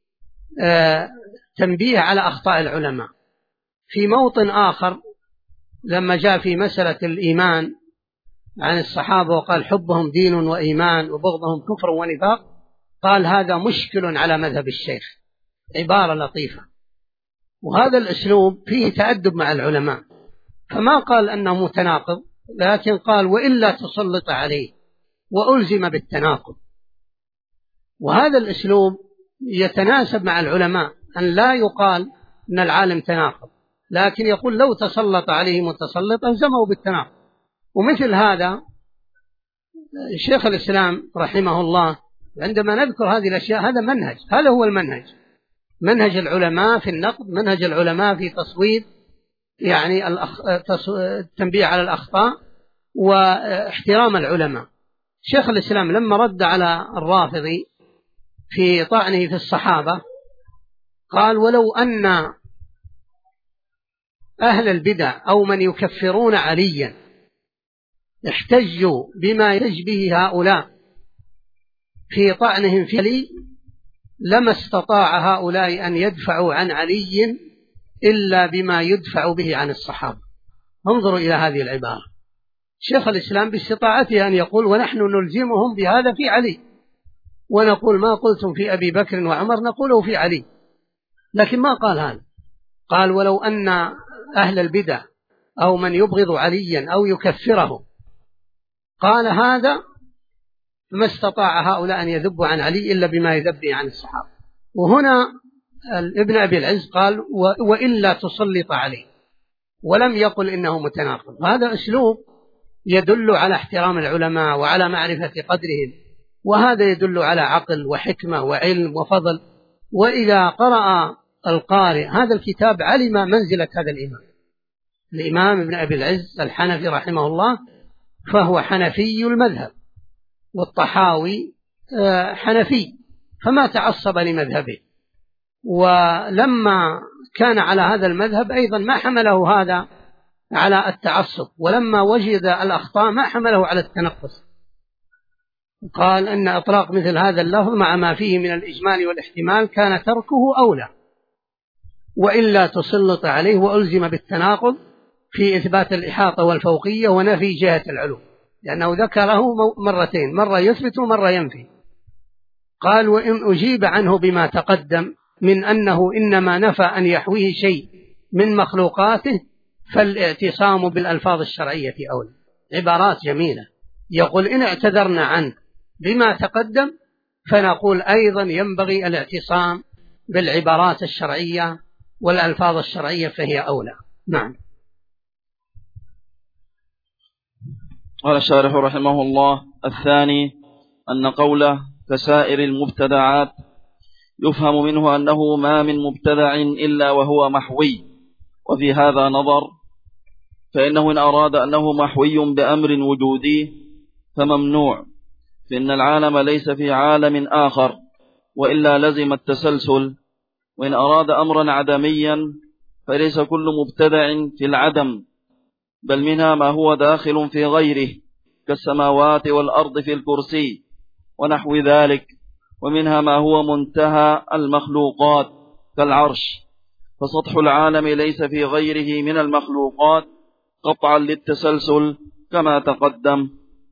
تنبيه على أخطاء العلماء. في موطن آخر لما جاء في مسألة الإيمان عن الصحابة وقال حبهم دين وإيمان وبغضهم كفر ونفاق، قال هذا مشكل على مذهب الشيخ، عبارة لطيفة، وهذا الأسلوب فيه تأدب مع العلماء، فما قال أنه متناقض، لكن قال وإلا تسلط عليه وألزم بالتناقض. وهذا الأسلوب يتناسب مع العلماء، أن لا يقال أن العالم تناقض، لكن يقول لو تسلط عليه متسلط ألزمه بالتناقض. ومثل هذا شيخ الإسلام رحمه الله عندما نذكر هذه الأشياء هذا منهج، هذا هو المنهج، منهج العلماء في النقد، منهج العلماء في تصويب يعني التنبيه على الأخطاء واحترام العلماء. شيخ الإسلام لما رد على الرافضي في طعنه في الصحابة قال ولو أن أهل البدع أو من يكفرون عليا احتجوا بما يشبه هؤلاء في طعنهم في علي لما استطاع هؤلاء أن يدفعوا عن علي إلا بما يدفع به عن الصحابة. انظروا إلى هذه العبارة، شيخ الإسلام باستطاعته أن يقول ونحن نلزمهم بهذا في علي، ونقول ما قلتم في أبي بكر وعمر نقوله في علي، لكن ما قال هذا. قال ولو أن أهل البدع أو من يبغض عليا أو يكفره قال هذا ما استطاع هؤلاء أن يذبوا عن علي إلا بما يذب عن الصحابة. وهنا ابن أبي العز قال وإلا تسلط عليه، ولم يقل إنه متناقض. هذا أسلوب يدل على احترام العلماء وعلى معرفة قدرهم، وهذا يدل على عقل وحكمة وعلم وفضل. وإذا قرأ القارئ هذا الكتاب علم منزلة هذا الإمام ابن أبي العز الحنفي رحمه الله، فهو حنفي المذهب، والطحاوي حنفي فما تعصب لمذهبه، ولما كان على هذا المذهب أيضا ما حمله هذا على التعصب، ولما وجد الأخطاء ما حمله على التنقص. قال أن إطلاق مثل هذا اللفظ مع ما فيه من الإجمال والاحتمال كان تركه أولى، وإلا تسلط عليه وألزم بالتناقض في إثبات الإحاطة والفوقية ونفي جهة العلو، لأنه ذكره مرتين، مرة يثبت ومرة ينفي. قال وإن أجيب عنه بما تقدم من أنه إنما نفى أن يحويه شيء من مخلوقاته فالاعتصام بالألفاظ الشرعية أولى. عبارات جميلة، يقول إن اعتذرنا عنه بما تقدم فنقول أيضا ينبغي الاعتصام بالعبارات الشرعية والألفاظ الشرعية فهي أولى. نعم. قال الشارح رحمه الله الثاني أن قوله كسائر المبتدعات يفهم منه أنه ما من مبتدع إلا وهو محوي، وفي هذا نظر، فإنه إن أراد أنه محوي بأمر وجودي فممنوع، فإن العالم ليس في عالم آخر وإلا لزم التسلسل. وإن أراد أمرا عدميا فليس كل مبتدع في العدم، بل منها ما هو داخل في غيره كالسماوات والأرض في الكرسي ونحو ذلك، ومنها ما هو منتهى المخلوقات كالعرش، فسطح العالم ليس في غيره من المخلوقات قطعا للتسلسل كما تقدم.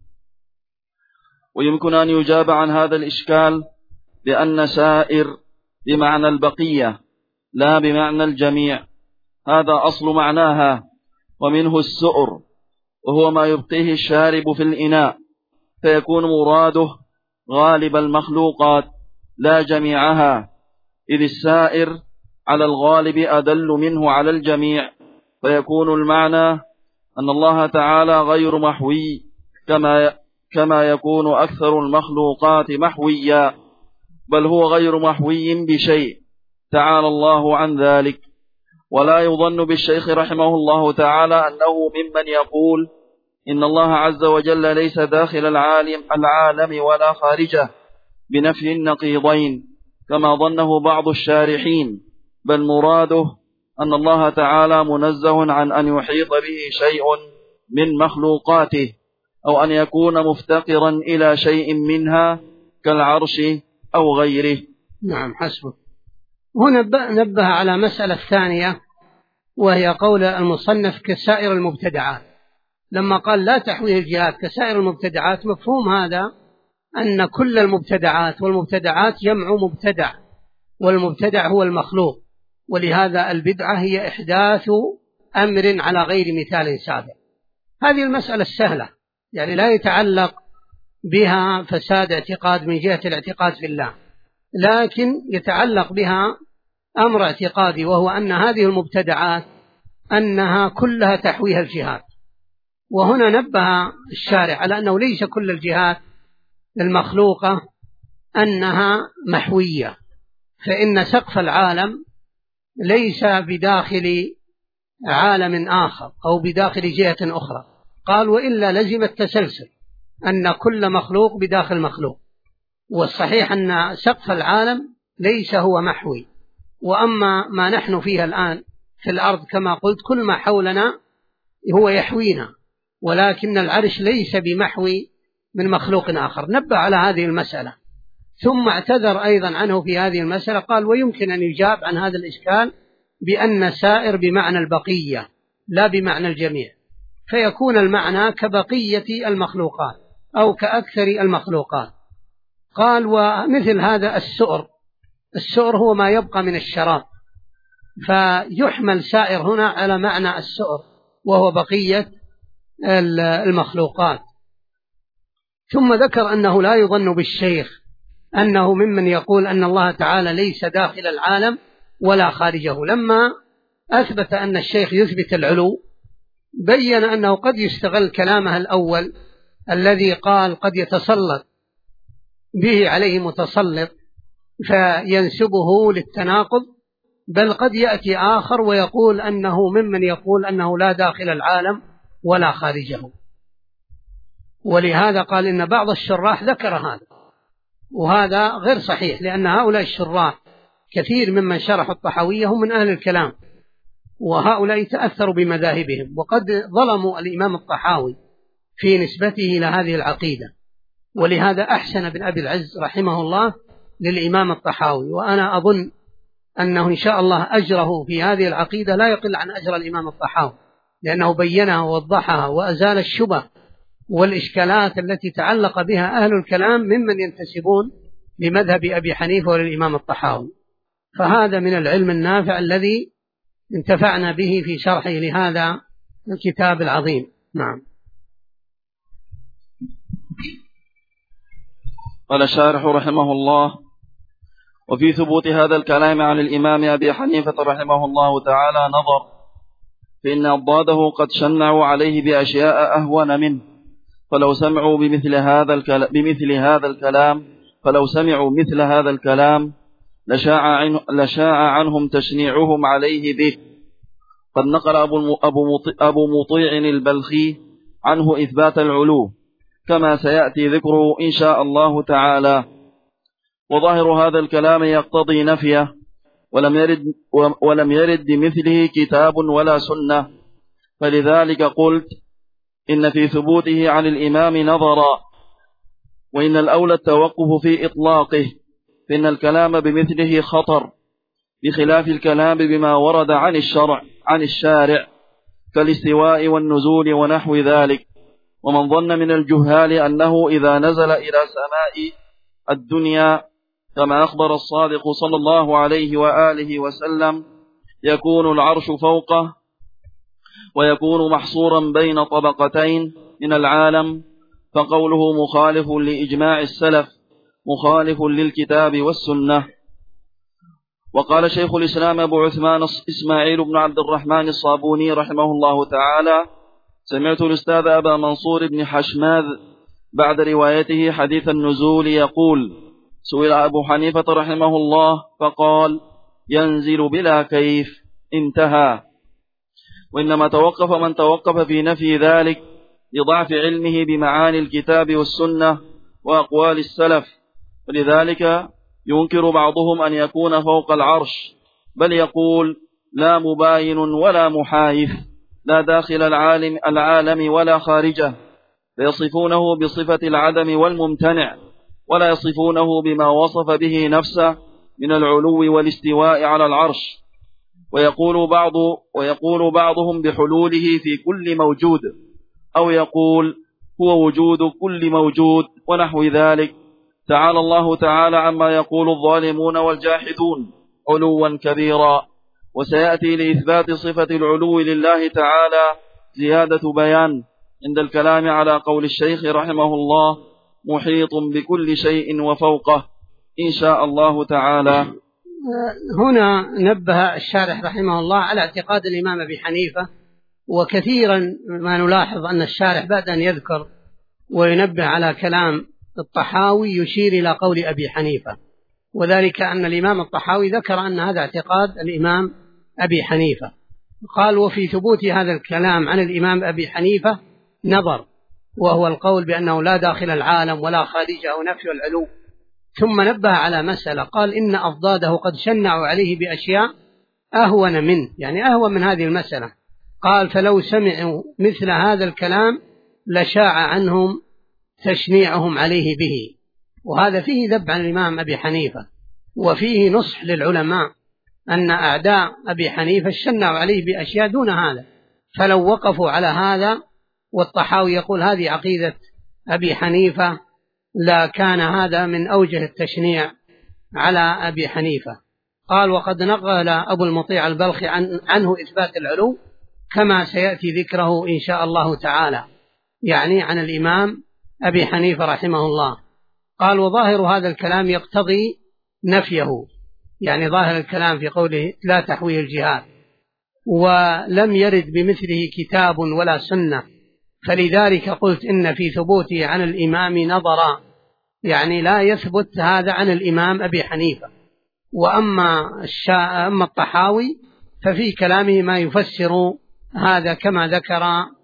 ويمكن أن يجاب عن هذا الإشكال بأن سائر بمعنى البقية لا بمعنى الجميع، هذا أصل معناها، ومنه السؤر وهو ما يبقيه الشارب في الإناء، فيكون مراده غالب المخلوقات لا جميعها، إذ السائر على الغالب أدل منه على الجميع، فيكون المعنى أن الله تعالى غير محوي كما يكون أكثر المخلوقات محويا، بل هو غير محوي بشيء تعالى الله عن ذلك. ولا يظن بالشيخ رحمه الله تعالى أنه ممن يقول إن الله عز وجل ليس داخل العالم ولا خارجه بنفي النقيضين كما ظنه بعض الشارحين، بل مراده أن الله تعالى منزه عن أن يحيط به شيء من مخلوقاته، أو أن يكون مفتقرا إلى شيء منها كالعرش أو غيره. نعم حسبه. هنا نبه على مسألة ثانية، وهي قول المصنف كسائر المبتدعات. لما قال لا تحويه الجهات كسائر المبتدعات، مفهوم هذا أن كل المبتدعات، والمبتدعات جمع مبتدع، والمبتدع هو المخلوق، ولهذا البدعة هي إحداث أمر على غير مثال سابق. هذه المسألة السهلة، يعني لا يتعلق بها فساد اعتقاد من جهة الاعتقاد في الله، لكن يتعلق بها أمر اعتقادي، وهو أن هذه المبتدعات أنها كلها تحويها الجهات. وهنا نبه الشارع على أنه ليس كل الجهات المخلوقة أنها محوية، فإن سقف العالم ليس بداخل عالم آخر أو بداخل جهة أخرى. قال وإلا لزم التسلسل أن كل مخلوق بداخل مخلوق، والصحيح أن سقف العالم ليس هو محوي. وأما ما نحن فيه الآن في الأرض كما قلت كل ما حولنا هو يحوينا، ولكن العرش ليس بمحوي من مخلوق آخر. نبه على هذه المسألة، ثم اعتذر أيضا عنه في هذه المسألة. قال ويمكن أن يجاب عن هذا الإشكال بأن سائر بمعنى البقية لا بمعنى الجميع، فيكون المعنى كبقية المخلوقات أو كأكثر المخلوقات. قال ومثل هذا السؤر هو ما يبقى من الشراب، فيحمل سائر هنا على معنى السؤر وهو بقية المخلوقات. ثم ذكر أنه لا يظن بالشيخ أنه ممن يقول أن الله تعالى ليس داخل العالم ولا خارجه. لما أثبت أن الشيخ يثبت العلو بين أنه قد يستغل كلامه الأول الذي قال قد يتسلط به عليه متسلط فينسبه للتناقض، بل قد يأتي آخر ويقول أنه ممن يقول أنه لا داخل العالم ولا خارجه. ولهذا قال إن بعض الشراح ذكر هذا، وهذا غير صحيح، لأن هؤلاء الشراح كثير ممن شرحوا الطحاوية هم من أهل الكلام، وهؤلاء تأثروا بمذاهبهم، وقد ظلموا الإمام الطحاوي في نسبته إلى هذه العقيدة. ولهذا أحسن ابن أبي العز رحمه الله للإمام الطحاوي، وأنا أظن أنه إن شاء الله أجره في هذه العقيدة لا يقل عن أجر الإمام الطحاوي، لأنه بينها ووضحها وأزال الشبه والإشكالات التي تعلق بها أهل الكلام ممن ينتسبون لمذهب أبي حنيفة وللإمام الطحاوي. فهذا من العلم النافع الذي انتفعنا به في شرحه لهذا الكتاب العظيم. نعم. قال الشارح رحمه الله: وفي ثبوت هذا الكلام عن الإمام أبي حنيفة رحمه الله تعالى نظر، فإن أضاده قد شنعوا عليه بأشياء أهون منه، فلو سمعوا بمثل هذا الكلام لشاع عنهم تشنيعهم عليه به. قد نقل أبو مطيع البلخي عنه إثبات العلو كما سيأتي ذكره إن شاء الله تعالى، وظاهر هذا الكلام يقتضي نفيه، ولم يرد بمثله كتاب ولا سنة، فلذلك قلت إن في ثبوته عن الإمام نظرا، وإن الأولى التوقف في إطلاقه، فإن الكلام بمثله خطر، بخلاف الكلام بما ورد عن الشارع كالاستواء والنزول ونحو ذلك. ومن ظن من الجهال أنه إذا نزل إلى سماء الدنيا كما أخبر الصادق صلى الله عليه وآله وسلم يكون العرش فوقه ويكون محصورا بين طبقتين من العالم، فقوله مخالف لإجماع السلف مخالف للكتاب والسنة. وقال شيخ الإسلام أبو عثمان إسماعيل بن عبد الرحمن الصابوني رحمه الله تعالى: سمعت الأستاذ أبا منصور بن حشماذ بعد روايته حديث النزول يقول: سئل أبو حنيفة رحمه الله فقال: ينزل بلا كيف، انتهى. وإنما توقف من توقف في نفي ذلك لضعف علمه بمعاني الكتاب والسنة وأقوال السلف، ولذلك ينكر بعضهم أن يكون فوق العرش، بل يقول: لا مباين ولا محايف، لا داخل العالم ولا خارجه، فيصفونه بصفة العدم والممتنع، ولا يصفونه بما وصف به نفسه من العلو والاستواء على العرش. ويقول بعضهم بحلوله في كل موجود، أو يقول هو وجود كل موجود ونحو ذلك. تعالى الله تعالى عما يقول الظالمون والجاحدون علوا كبيرا. وسيأتي لإثبات صفة العلو لله تعالى زيادة بيان عند الكلام على قول الشيخ رحمه الله: محيط بكل شيء وفوقه، إن شاء الله تعالى. هنا نبه الشارح رحمه الله على اعتقاد الإمام أبي حنيفة، وكثيرا ما نلاحظ أن الشارح بعد أن يذكر وينبه على كلام الطحاوي يشير إلى قول أبي حنيفة، وذلك أن الإمام الطحاوي ذكر أن هذا اعتقاد الإمام أبي حنيفة. قال: وفي ثبوت هذا الكلام عن الإمام أبي حنيفة نظر، وهو القول بأنه لا داخل العالم ولا خارجه، نفي العلو. ثم نبه على مسألة، قال: إن أضداده قد شنعوا عليه بأشياء أهون منه، يعني أهون من هذه المسألة. قال: فلو سمعوا مثل هذا الكلام لشاع عنهم تشنيعهم عليه به. وهذا فيه ذب عن الإمام أبي حنيفة، وفيه نصح للعلماء أن أعداء أبي حنيفة شنعوا عليه بأشياء دون هذا، فلو وقفوا على هذا، والطحاوي يقول هذه عقيدة أبي حنيفة، لا كان هذا من أوجه التشنيع على أبي حنيفة. قال: وقد نقل أبو المطيع البلخي عنه إثبات العلو كما سيأتي ذكره إن شاء الله تعالى، يعني عن الإمام أبي حنيفة رحمه الله. قال: وظاهر هذا الكلام يقتضي نفيه، يعني ظاهر الكلام في قوله لا تحويه الجهاد، ولم يرد بمثله كتاب ولا سنة، فلذلك قلت إن في ثبوته عن الإمام نظرا، يعني لا يثبت هذا عن الإمام أبي حنيفة. وأما الطحاوي ففي كلامه ما يفسر هذا كما ذكر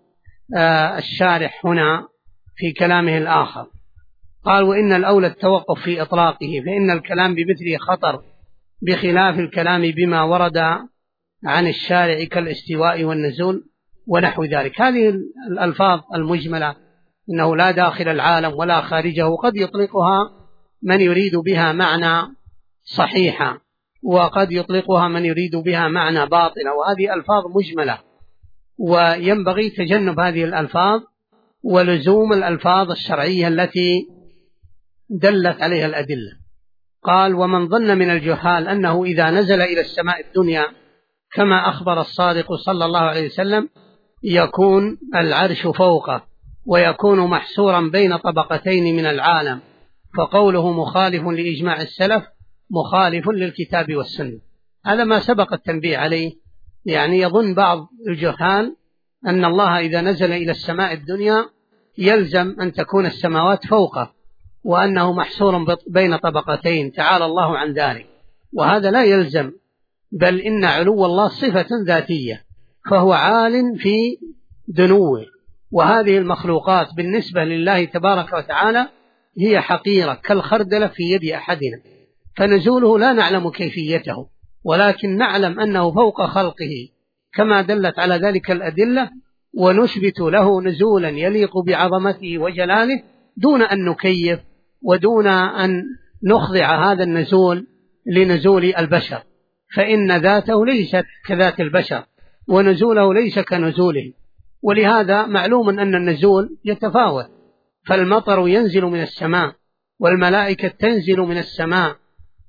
الشارح هنا في كلامه الآخر. قال: وإن الأولى التوقف في إطلاقه، فإن الكلام بمثله خطر، بخلاف الكلام بما ورد عن الشارع كالاستواء والنزول ونحو ذلك. هذه الألفاظ المجملة، إنه لا داخل العالم ولا خارجه، قد يطلقها من يريد بها معنى صحيحا، وقد يطلقها من يريد بها معنى باطلا، وهذه ألفاظ مجملة، وينبغي تجنب هذه الألفاظ ولزوم الألفاظ الشرعية التي دلت عليها الأدلة. قال: ومن ظن من الجهال أنه إذا نزل إلى السماء الدنيا كما أخبر الصادق صلى الله عليه وسلم يكون العرش فوقه، ويكون محصورا بين طبقتين من العالم، فقوله مخالف لإجماع السلف مخالف للكتاب والسنة. هذا ما سبق التنبيه عليه، يعني يظن بعض الجهال أن الله إذا نزل إلى السماء الدنيا يلزم أن تكون السماوات فوقه، وأنه محصور بين طبقتين، تعالى الله عن ذلك. وهذا لا يلزم، بل إن علو الله صفة ذاتية، فهو عال في دنوه، وهذه المخلوقات بالنسبة لله تبارك وتعالى هي حقيرة كالخردلة في يد أحدنا، فنزوله لا نعلم كيفيته، ولكن نعلم أنه فوق خلقه كما دلت على ذلك الأدلة، ونثبت له نزولا يليق بعظمته وجلاله دون أن نكيف، ودون أن نخضع هذا النزول لنزول البشر، فإن ذاته ليست كذات البشر، ونزوله ليس كنزوله. ولهذا معلوم أن النزول يتفاوت، فالمطر ينزل من السماء، والملائكة تنزل من السماء،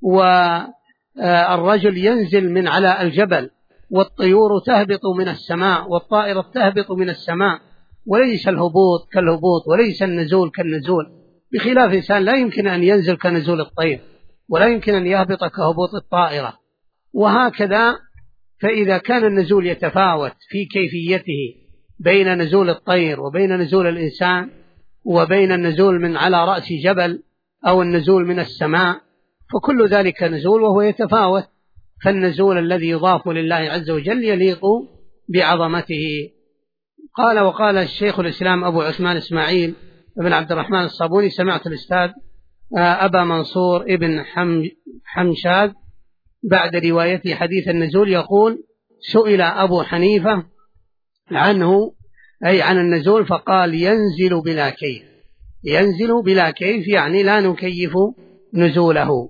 والرجل ينزل من على الجبل، والطيور تهبط من السماء، والطائرة تهبط من السماء، وليس الهبوط كالهبوط، وليس النزول كالنزول، بخلاف الإنسان لا يمكن أن ينزل كنزول الطير، ولا يمكن أن يهبط كهبوط الطائرة، وهكذا. فإذا كان النزول يتفاوت في كيفيته بين نزول الطير وبين نزول الإنسان، وبين النزول من على رأس جبل أو النزول من السماء، فكل ذلك نزول وهو يتفاوت، فالنزول الذي يضاف لله عز وجل يليق بعظمته. قال: وقال الشيخ الإسلام أبو عثمان إسماعيل بن عبد الرحمن الصابوني: سمعت الأستاذ أبا منصور ابن حمشاد بعد روايته حديث النزول يقول: سئل أبو حنيفة عنه، أي عن النزول، فقال: ينزل بلا كيف. ينزل بلا كيف يعني لا نكيف نزوله.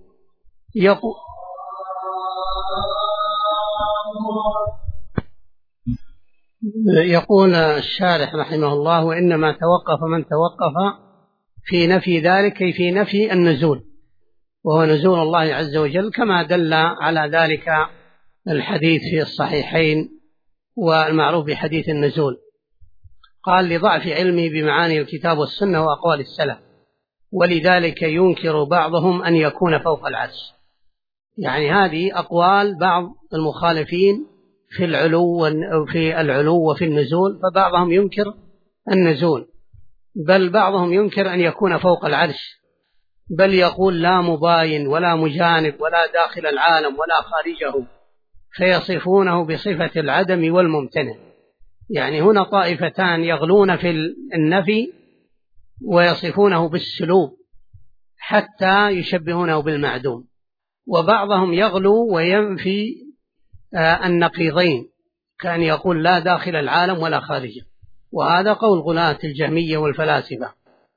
يقول الشارح رحمه الله: وإنما توقف من توقف في نفي ذلك، أي في نفي النزول، وهو نزول الله عز وجل، كما دل على ذلك الحديث في الصحيحين والمعروف بحديث النزول. قال لضعف علمه بمعاني الكتاب والسنة وأقوال السلف، ولذلك ينكر بعضهم أن يكون فوق العرش. يعني هذه أقوال بعض المخالفين في العلو وفي النزول، فبعضهم ينكر النزول، بل بعضهم ينكر أن يكون فوق العرش، بل يقول لا مباين ولا مجانب ولا داخل العالم ولا خارجه، فيصفونه بصفة العدم والممتنع. يعني هنا طائفتان يغلون في النفي ويصفونه بالسلوب حتى يشبهونه بالمعدوم، وبعضهم يغلو وينفي النقيضين، كان يقول لا داخل العالم ولا خارجه، وهذا قول غلاة الجهمية والفلاسفة.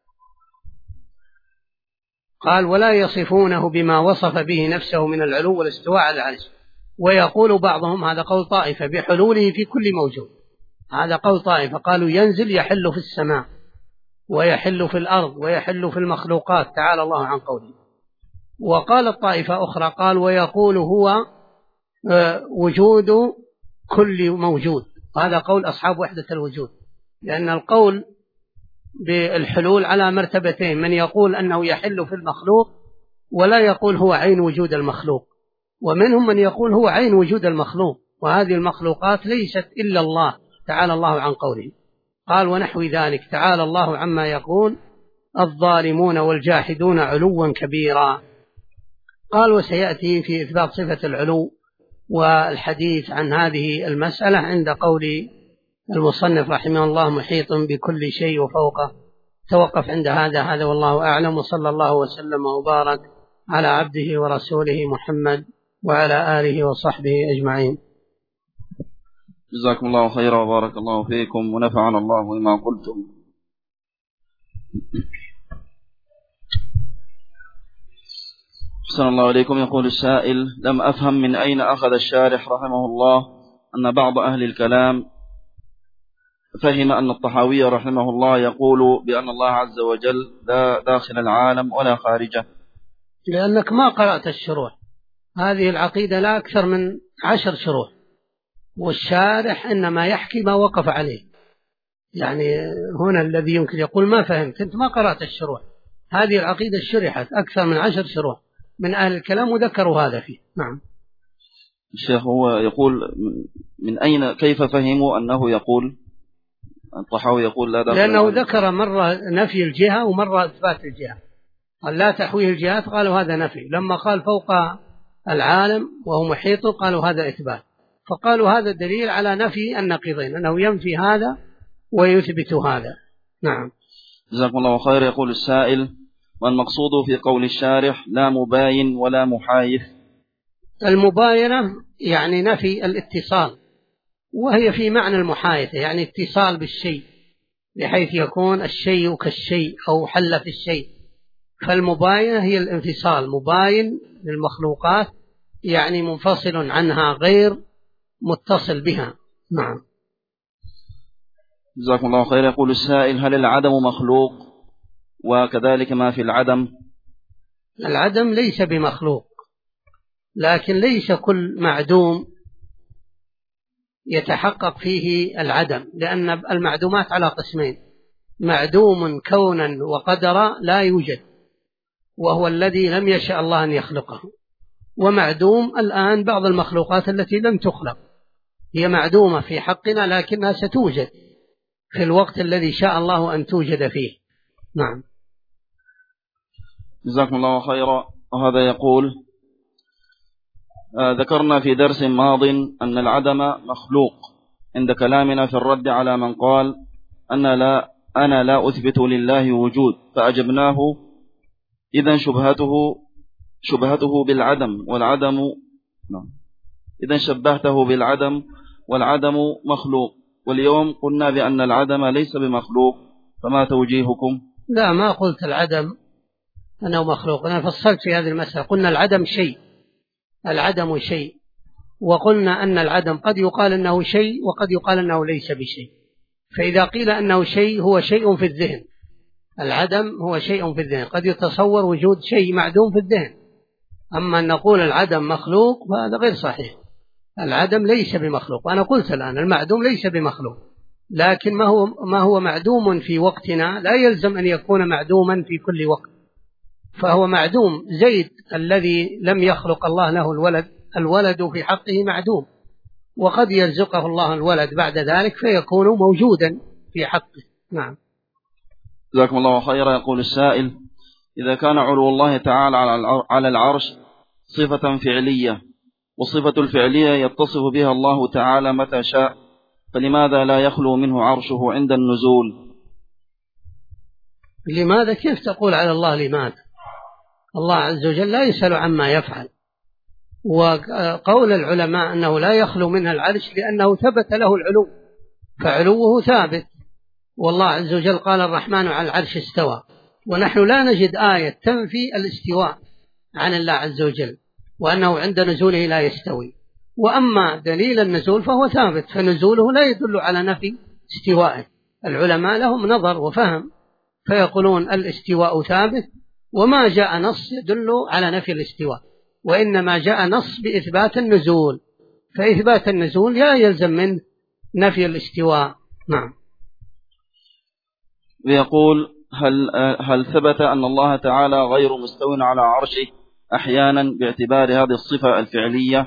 قال ولا يصفونه بما وصف به نفسه من العلو والاستواء على العرش. ويقول بعضهم، هذا قول طائفة، بحلوله في كل موجود. هذا قول طائفة، قالوا ينزل يحل في السماء ويحل في الأرض ويحل في المخلوقات، تعالى الله عن قوله. وقال الطائفة أخرى، قال ويقول هو وجود كل موجود. هذا قول أصحاب وحدة الوجود، لأن القول بالحلول على مرتبتين، من يقول أنه يحل في المخلوق ولا يقول هو عين وجود المخلوق، ومنهم من يقول هو عين وجود المخلوق، وهذه المخلوقات ليست إلا الله، تعالى الله عن قوله. قال ونحو ذلك، تعالى الله عما يقول الظالمون والجاحدون علوا كبيرا. قال وسيأتي في إثبات صفة العلو والحديث عن هذه المسألة عند قول المصنف رحمه الله محيط بكل شيء وفوقه. توقف عند هذا والله أعلم، وصلى الله وسلم وبارك على عبده ورسوله محمد وعلى آله وصحبه أجمعين. جزاكم الله خيرا وبارك الله فيكم ونفعنا الله بما قلتم. أحسن الله عليكم. يقول السائل: لم أفهم من أين أخذ الشارح رحمه الله أن بعض أهل الكلام فهم أن الطحاوي رحمه الله يقول بأن الله عز وجل لا داخل العالم ولا خارجه. لأنك ما قرأت الشروح، هذه العقيدة لا أكثر من 10 شروح، والشارح إنما يحكي ما وقف عليه. يعني هنا الذي يمكن يقول ما فهمت، أنت ما قرأت الشروح. هذه العقيدة شرحت أكثر من 10 شروح من أهل الكلام وذكروا هذا فيه. نعم. الشيخ هو يقول من أين كيف فهموا أنه يقول الطحاوي يقول لا داخل لأنه العالم؟ ذكر مرة نفي الجهة ومرة إثبات الجهة. قال لا تحويه الجهات، قالوا هذا نفي. لما قال فوق العالم وهو محيط قالوا هذا إثبات. فقالوا هذا دليل على نفي النقيضين، أنه ينفي هذا ويثبت هذا. نعم. جزاكم الله خير. يقول السائل: والمقصود في قول الشارح لا مباين ولا محايف؟ المباينة يعني نفي الاتصال، وهي في معنى المحايثة، يعني اتصال بالشيء بحيث يكون الشيء كالشيء أو حل في الشيء. فالمباينة هي الانفصال، مباين للمخلوقات يعني منفصل عنها غير متصل بها. نعم. جزاكم الله خير. يقول السائل: هل العدم مخلوق؟ وكذلك ما في العدم. العدم ليس بمخلوق، لكن ليس كل معدوم يتحقق فيه العدم، لأن المعدومات على قسمين: معدوم كونا وقدرا لا يوجد وهو الذي لم يشاء الله أن يخلقه، ومعدوم الآن بعض المخلوقات التي لم تخلق هي معدومة في حقنا لكنها ستوجد في الوقت الذي شاء الله أن توجد فيه. نعم. جزاكم الله خيرا. وهذا يقول: ذكرنا في درس ماض أن العدم مخلوق عند كلامنا في الرد على من قال أنا لا أثبت لله وجود، فأجبناه: إذن شبهته بالعدم والعدم إذن شبهته بالعدم والعدم مخلوق، واليوم قلنا بأن العدم ليس بمخلوق، فما توجيهكم؟ لا، ما قلت العدم أنه مخلوق، أنا فصلت في هذه المسألة. قلنا العدم شيء، العدم شيء، وقلنا أن العدم قد يقال أنه شيء وقد يقال أنه ليس بشيء. فإذا قيل أنه شيء هو شيء في الذهن، العدم هو شيء في الذهن، قد يتصور وجود شيء معدوم في الذهن. أما أن نقول العدم مخلوق فهذا غير صحيح. العدم ليس بمخلوق، وأنا قلت الآن المعدوم ليس بمخلوق، لكن ما هو معدوم في وقتنا لا يلزم أن يكون معدوما في كل وقت، فهو معدوم. زيد الذي لم يخلق الله له الولد في حقه معدوم، وقد يرزقه الله الولد بعد ذلك فيكون موجودا في حقه. نعم. جزاكم الله خيرا. يقول السائل: إذا كان علو الله تعالى على العرش صفة فعلية، والصفة الفعلية يتصف بها الله تعالى متى شاء، فلماذا لا يخلو منه عرشه عند النزول؟ لماذا؟ كيف تقول على الله لماذا؟ الله عز وجل لا يسأل عما يفعل. وقول العلماء أنه لا يخلو منها العرش لأنه ثبت له العلو، فعلوه ثابت. والله عز وجل قال: الرحمن على العرش استوى، ونحن لا نجد آية تنفي الاستواء عن الله عز وجل، وأنه عند نزوله لا يستوي. وأما دليل النزول فهو ثابت، فنزوله لا يدل على نفي استوائه. العلماء لهم نظر وفهم، فيقولون الاستواء ثابت، وما جاء نص يدل على نفي الاستواء، وإنما جاء نص بإثبات النزول، فإثبات النزول لا يلزم من نفي الاستواء. نعم. ويقول: هل ثبت أن الله تعالى غير مستو على عرشه أحيانا باعتبار هذه الصفة الفعلية؟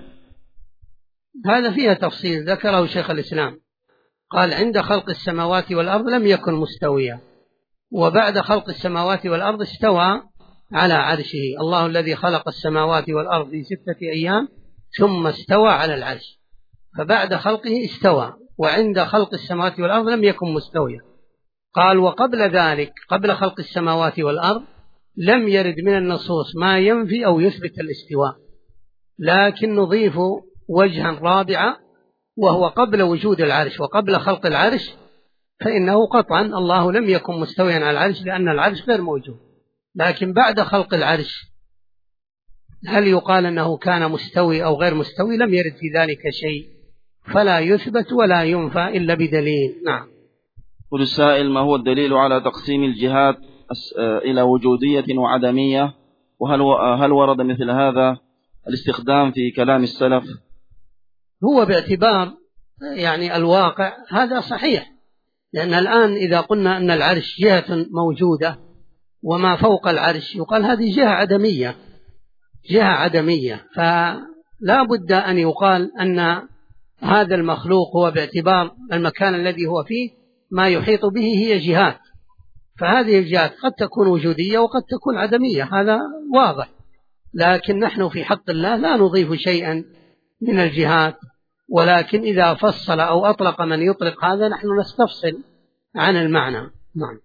هذا فيها تفصيل ذكره شيخ الإسلام، قال: عند خلق السماوات والأرض لم يكن مستويا، وبعد خلق السماوات والأرض استوى على عرشه. الله الذي خلق السماوات والأرض في 6 أيام ثم استوى على العرش، فبعد خلقه استوى، وعند خلق السماوات والأرض لم يكن مستويا. قال: وقبل ذلك قبل خلق السماوات والأرض لم يرد من النصوص ما ينفي أو يثبت الاستواء، لكن نضيف وجها رابعا، وهو قبل وجود العرش وقبل خلق العرش، فإنه قطعا الله لم يكن مستويا على العرش لأن العرش غير موجود. لكن بعد خلق العرش هل يقال أنه كان مستوي أو غير مستوي؟ لم يرد في ذلك شيء، فلا يثبت ولا ينفى إلا بدليل. نعم. قل السائل: ما هو الدليل على تقسيم الجهات إلى وجودية وعدمية؟ وهل ورد مثل هذا الاستخدام في كلام السلف؟ هو باعتبار يعني الواقع هذا صحيح، لأن الآن إذا قلنا أن العرش جهة موجودة وما فوق العرش يقال هذه جهة عدمية، فلا بد أن يقال أن هذا المخلوق هو باعتبار المكان الذي هو فيه ما يحيط به هي جهات، فهذه الجهات قد تكون وجودية وقد تكون عدمية، هذا واضح. لكن نحن في حق الله لا نضيف شيئا من الجهات، ولكن إذا فصل أو أطلق من يطلق هذا نحن نستفصل عن المعنى. نعم.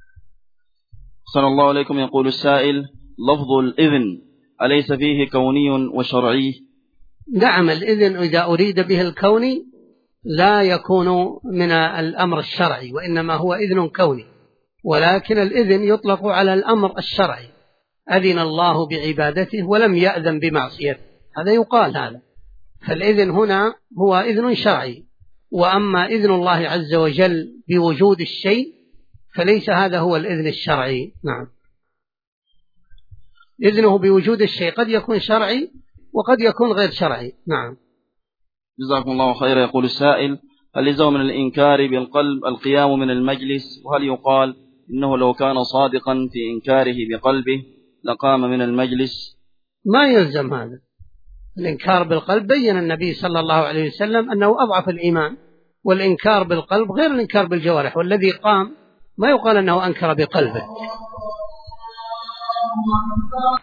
صلى الله عليكم. يقول السائل: لفظ الإذن أليس فيه كوني وشرعي؟ نعم، الإذن إذا أريد به الكوني لا يكون من الأمر الشرعي، وإنما هو إذن كوني، ولكن الإذن يطلق على الأمر الشرعي، أذن الله بعبادته ولم يأذن بمعصيته، هذا يقال هذا. فالإذن هنا هو إذن شرعي، وأما إذن الله عز وجل بوجود الشيء فليس هذا هو الإذن الشرعي. نعم. إذنه بوجود الشيء قد يكون شرعي وقد يكون غير شرعي. نعم. جزاكم الله خيرا. يقول السائل: هل يلزم من الإنكار بالقلب القيام من المجلس؟ وهل يقال إنه لو كان صادقا في إنكاره بقلبه لقام من المجلس؟ ما يلزم هذا الإنكار بالقلب. بين النبي صلى الله عليه وسلم أنه أضعف الإيمان، والإنكار بالقلب غير الإنكار بالجوارح، والذي قام ما يقال أنه أنكر بقلبه.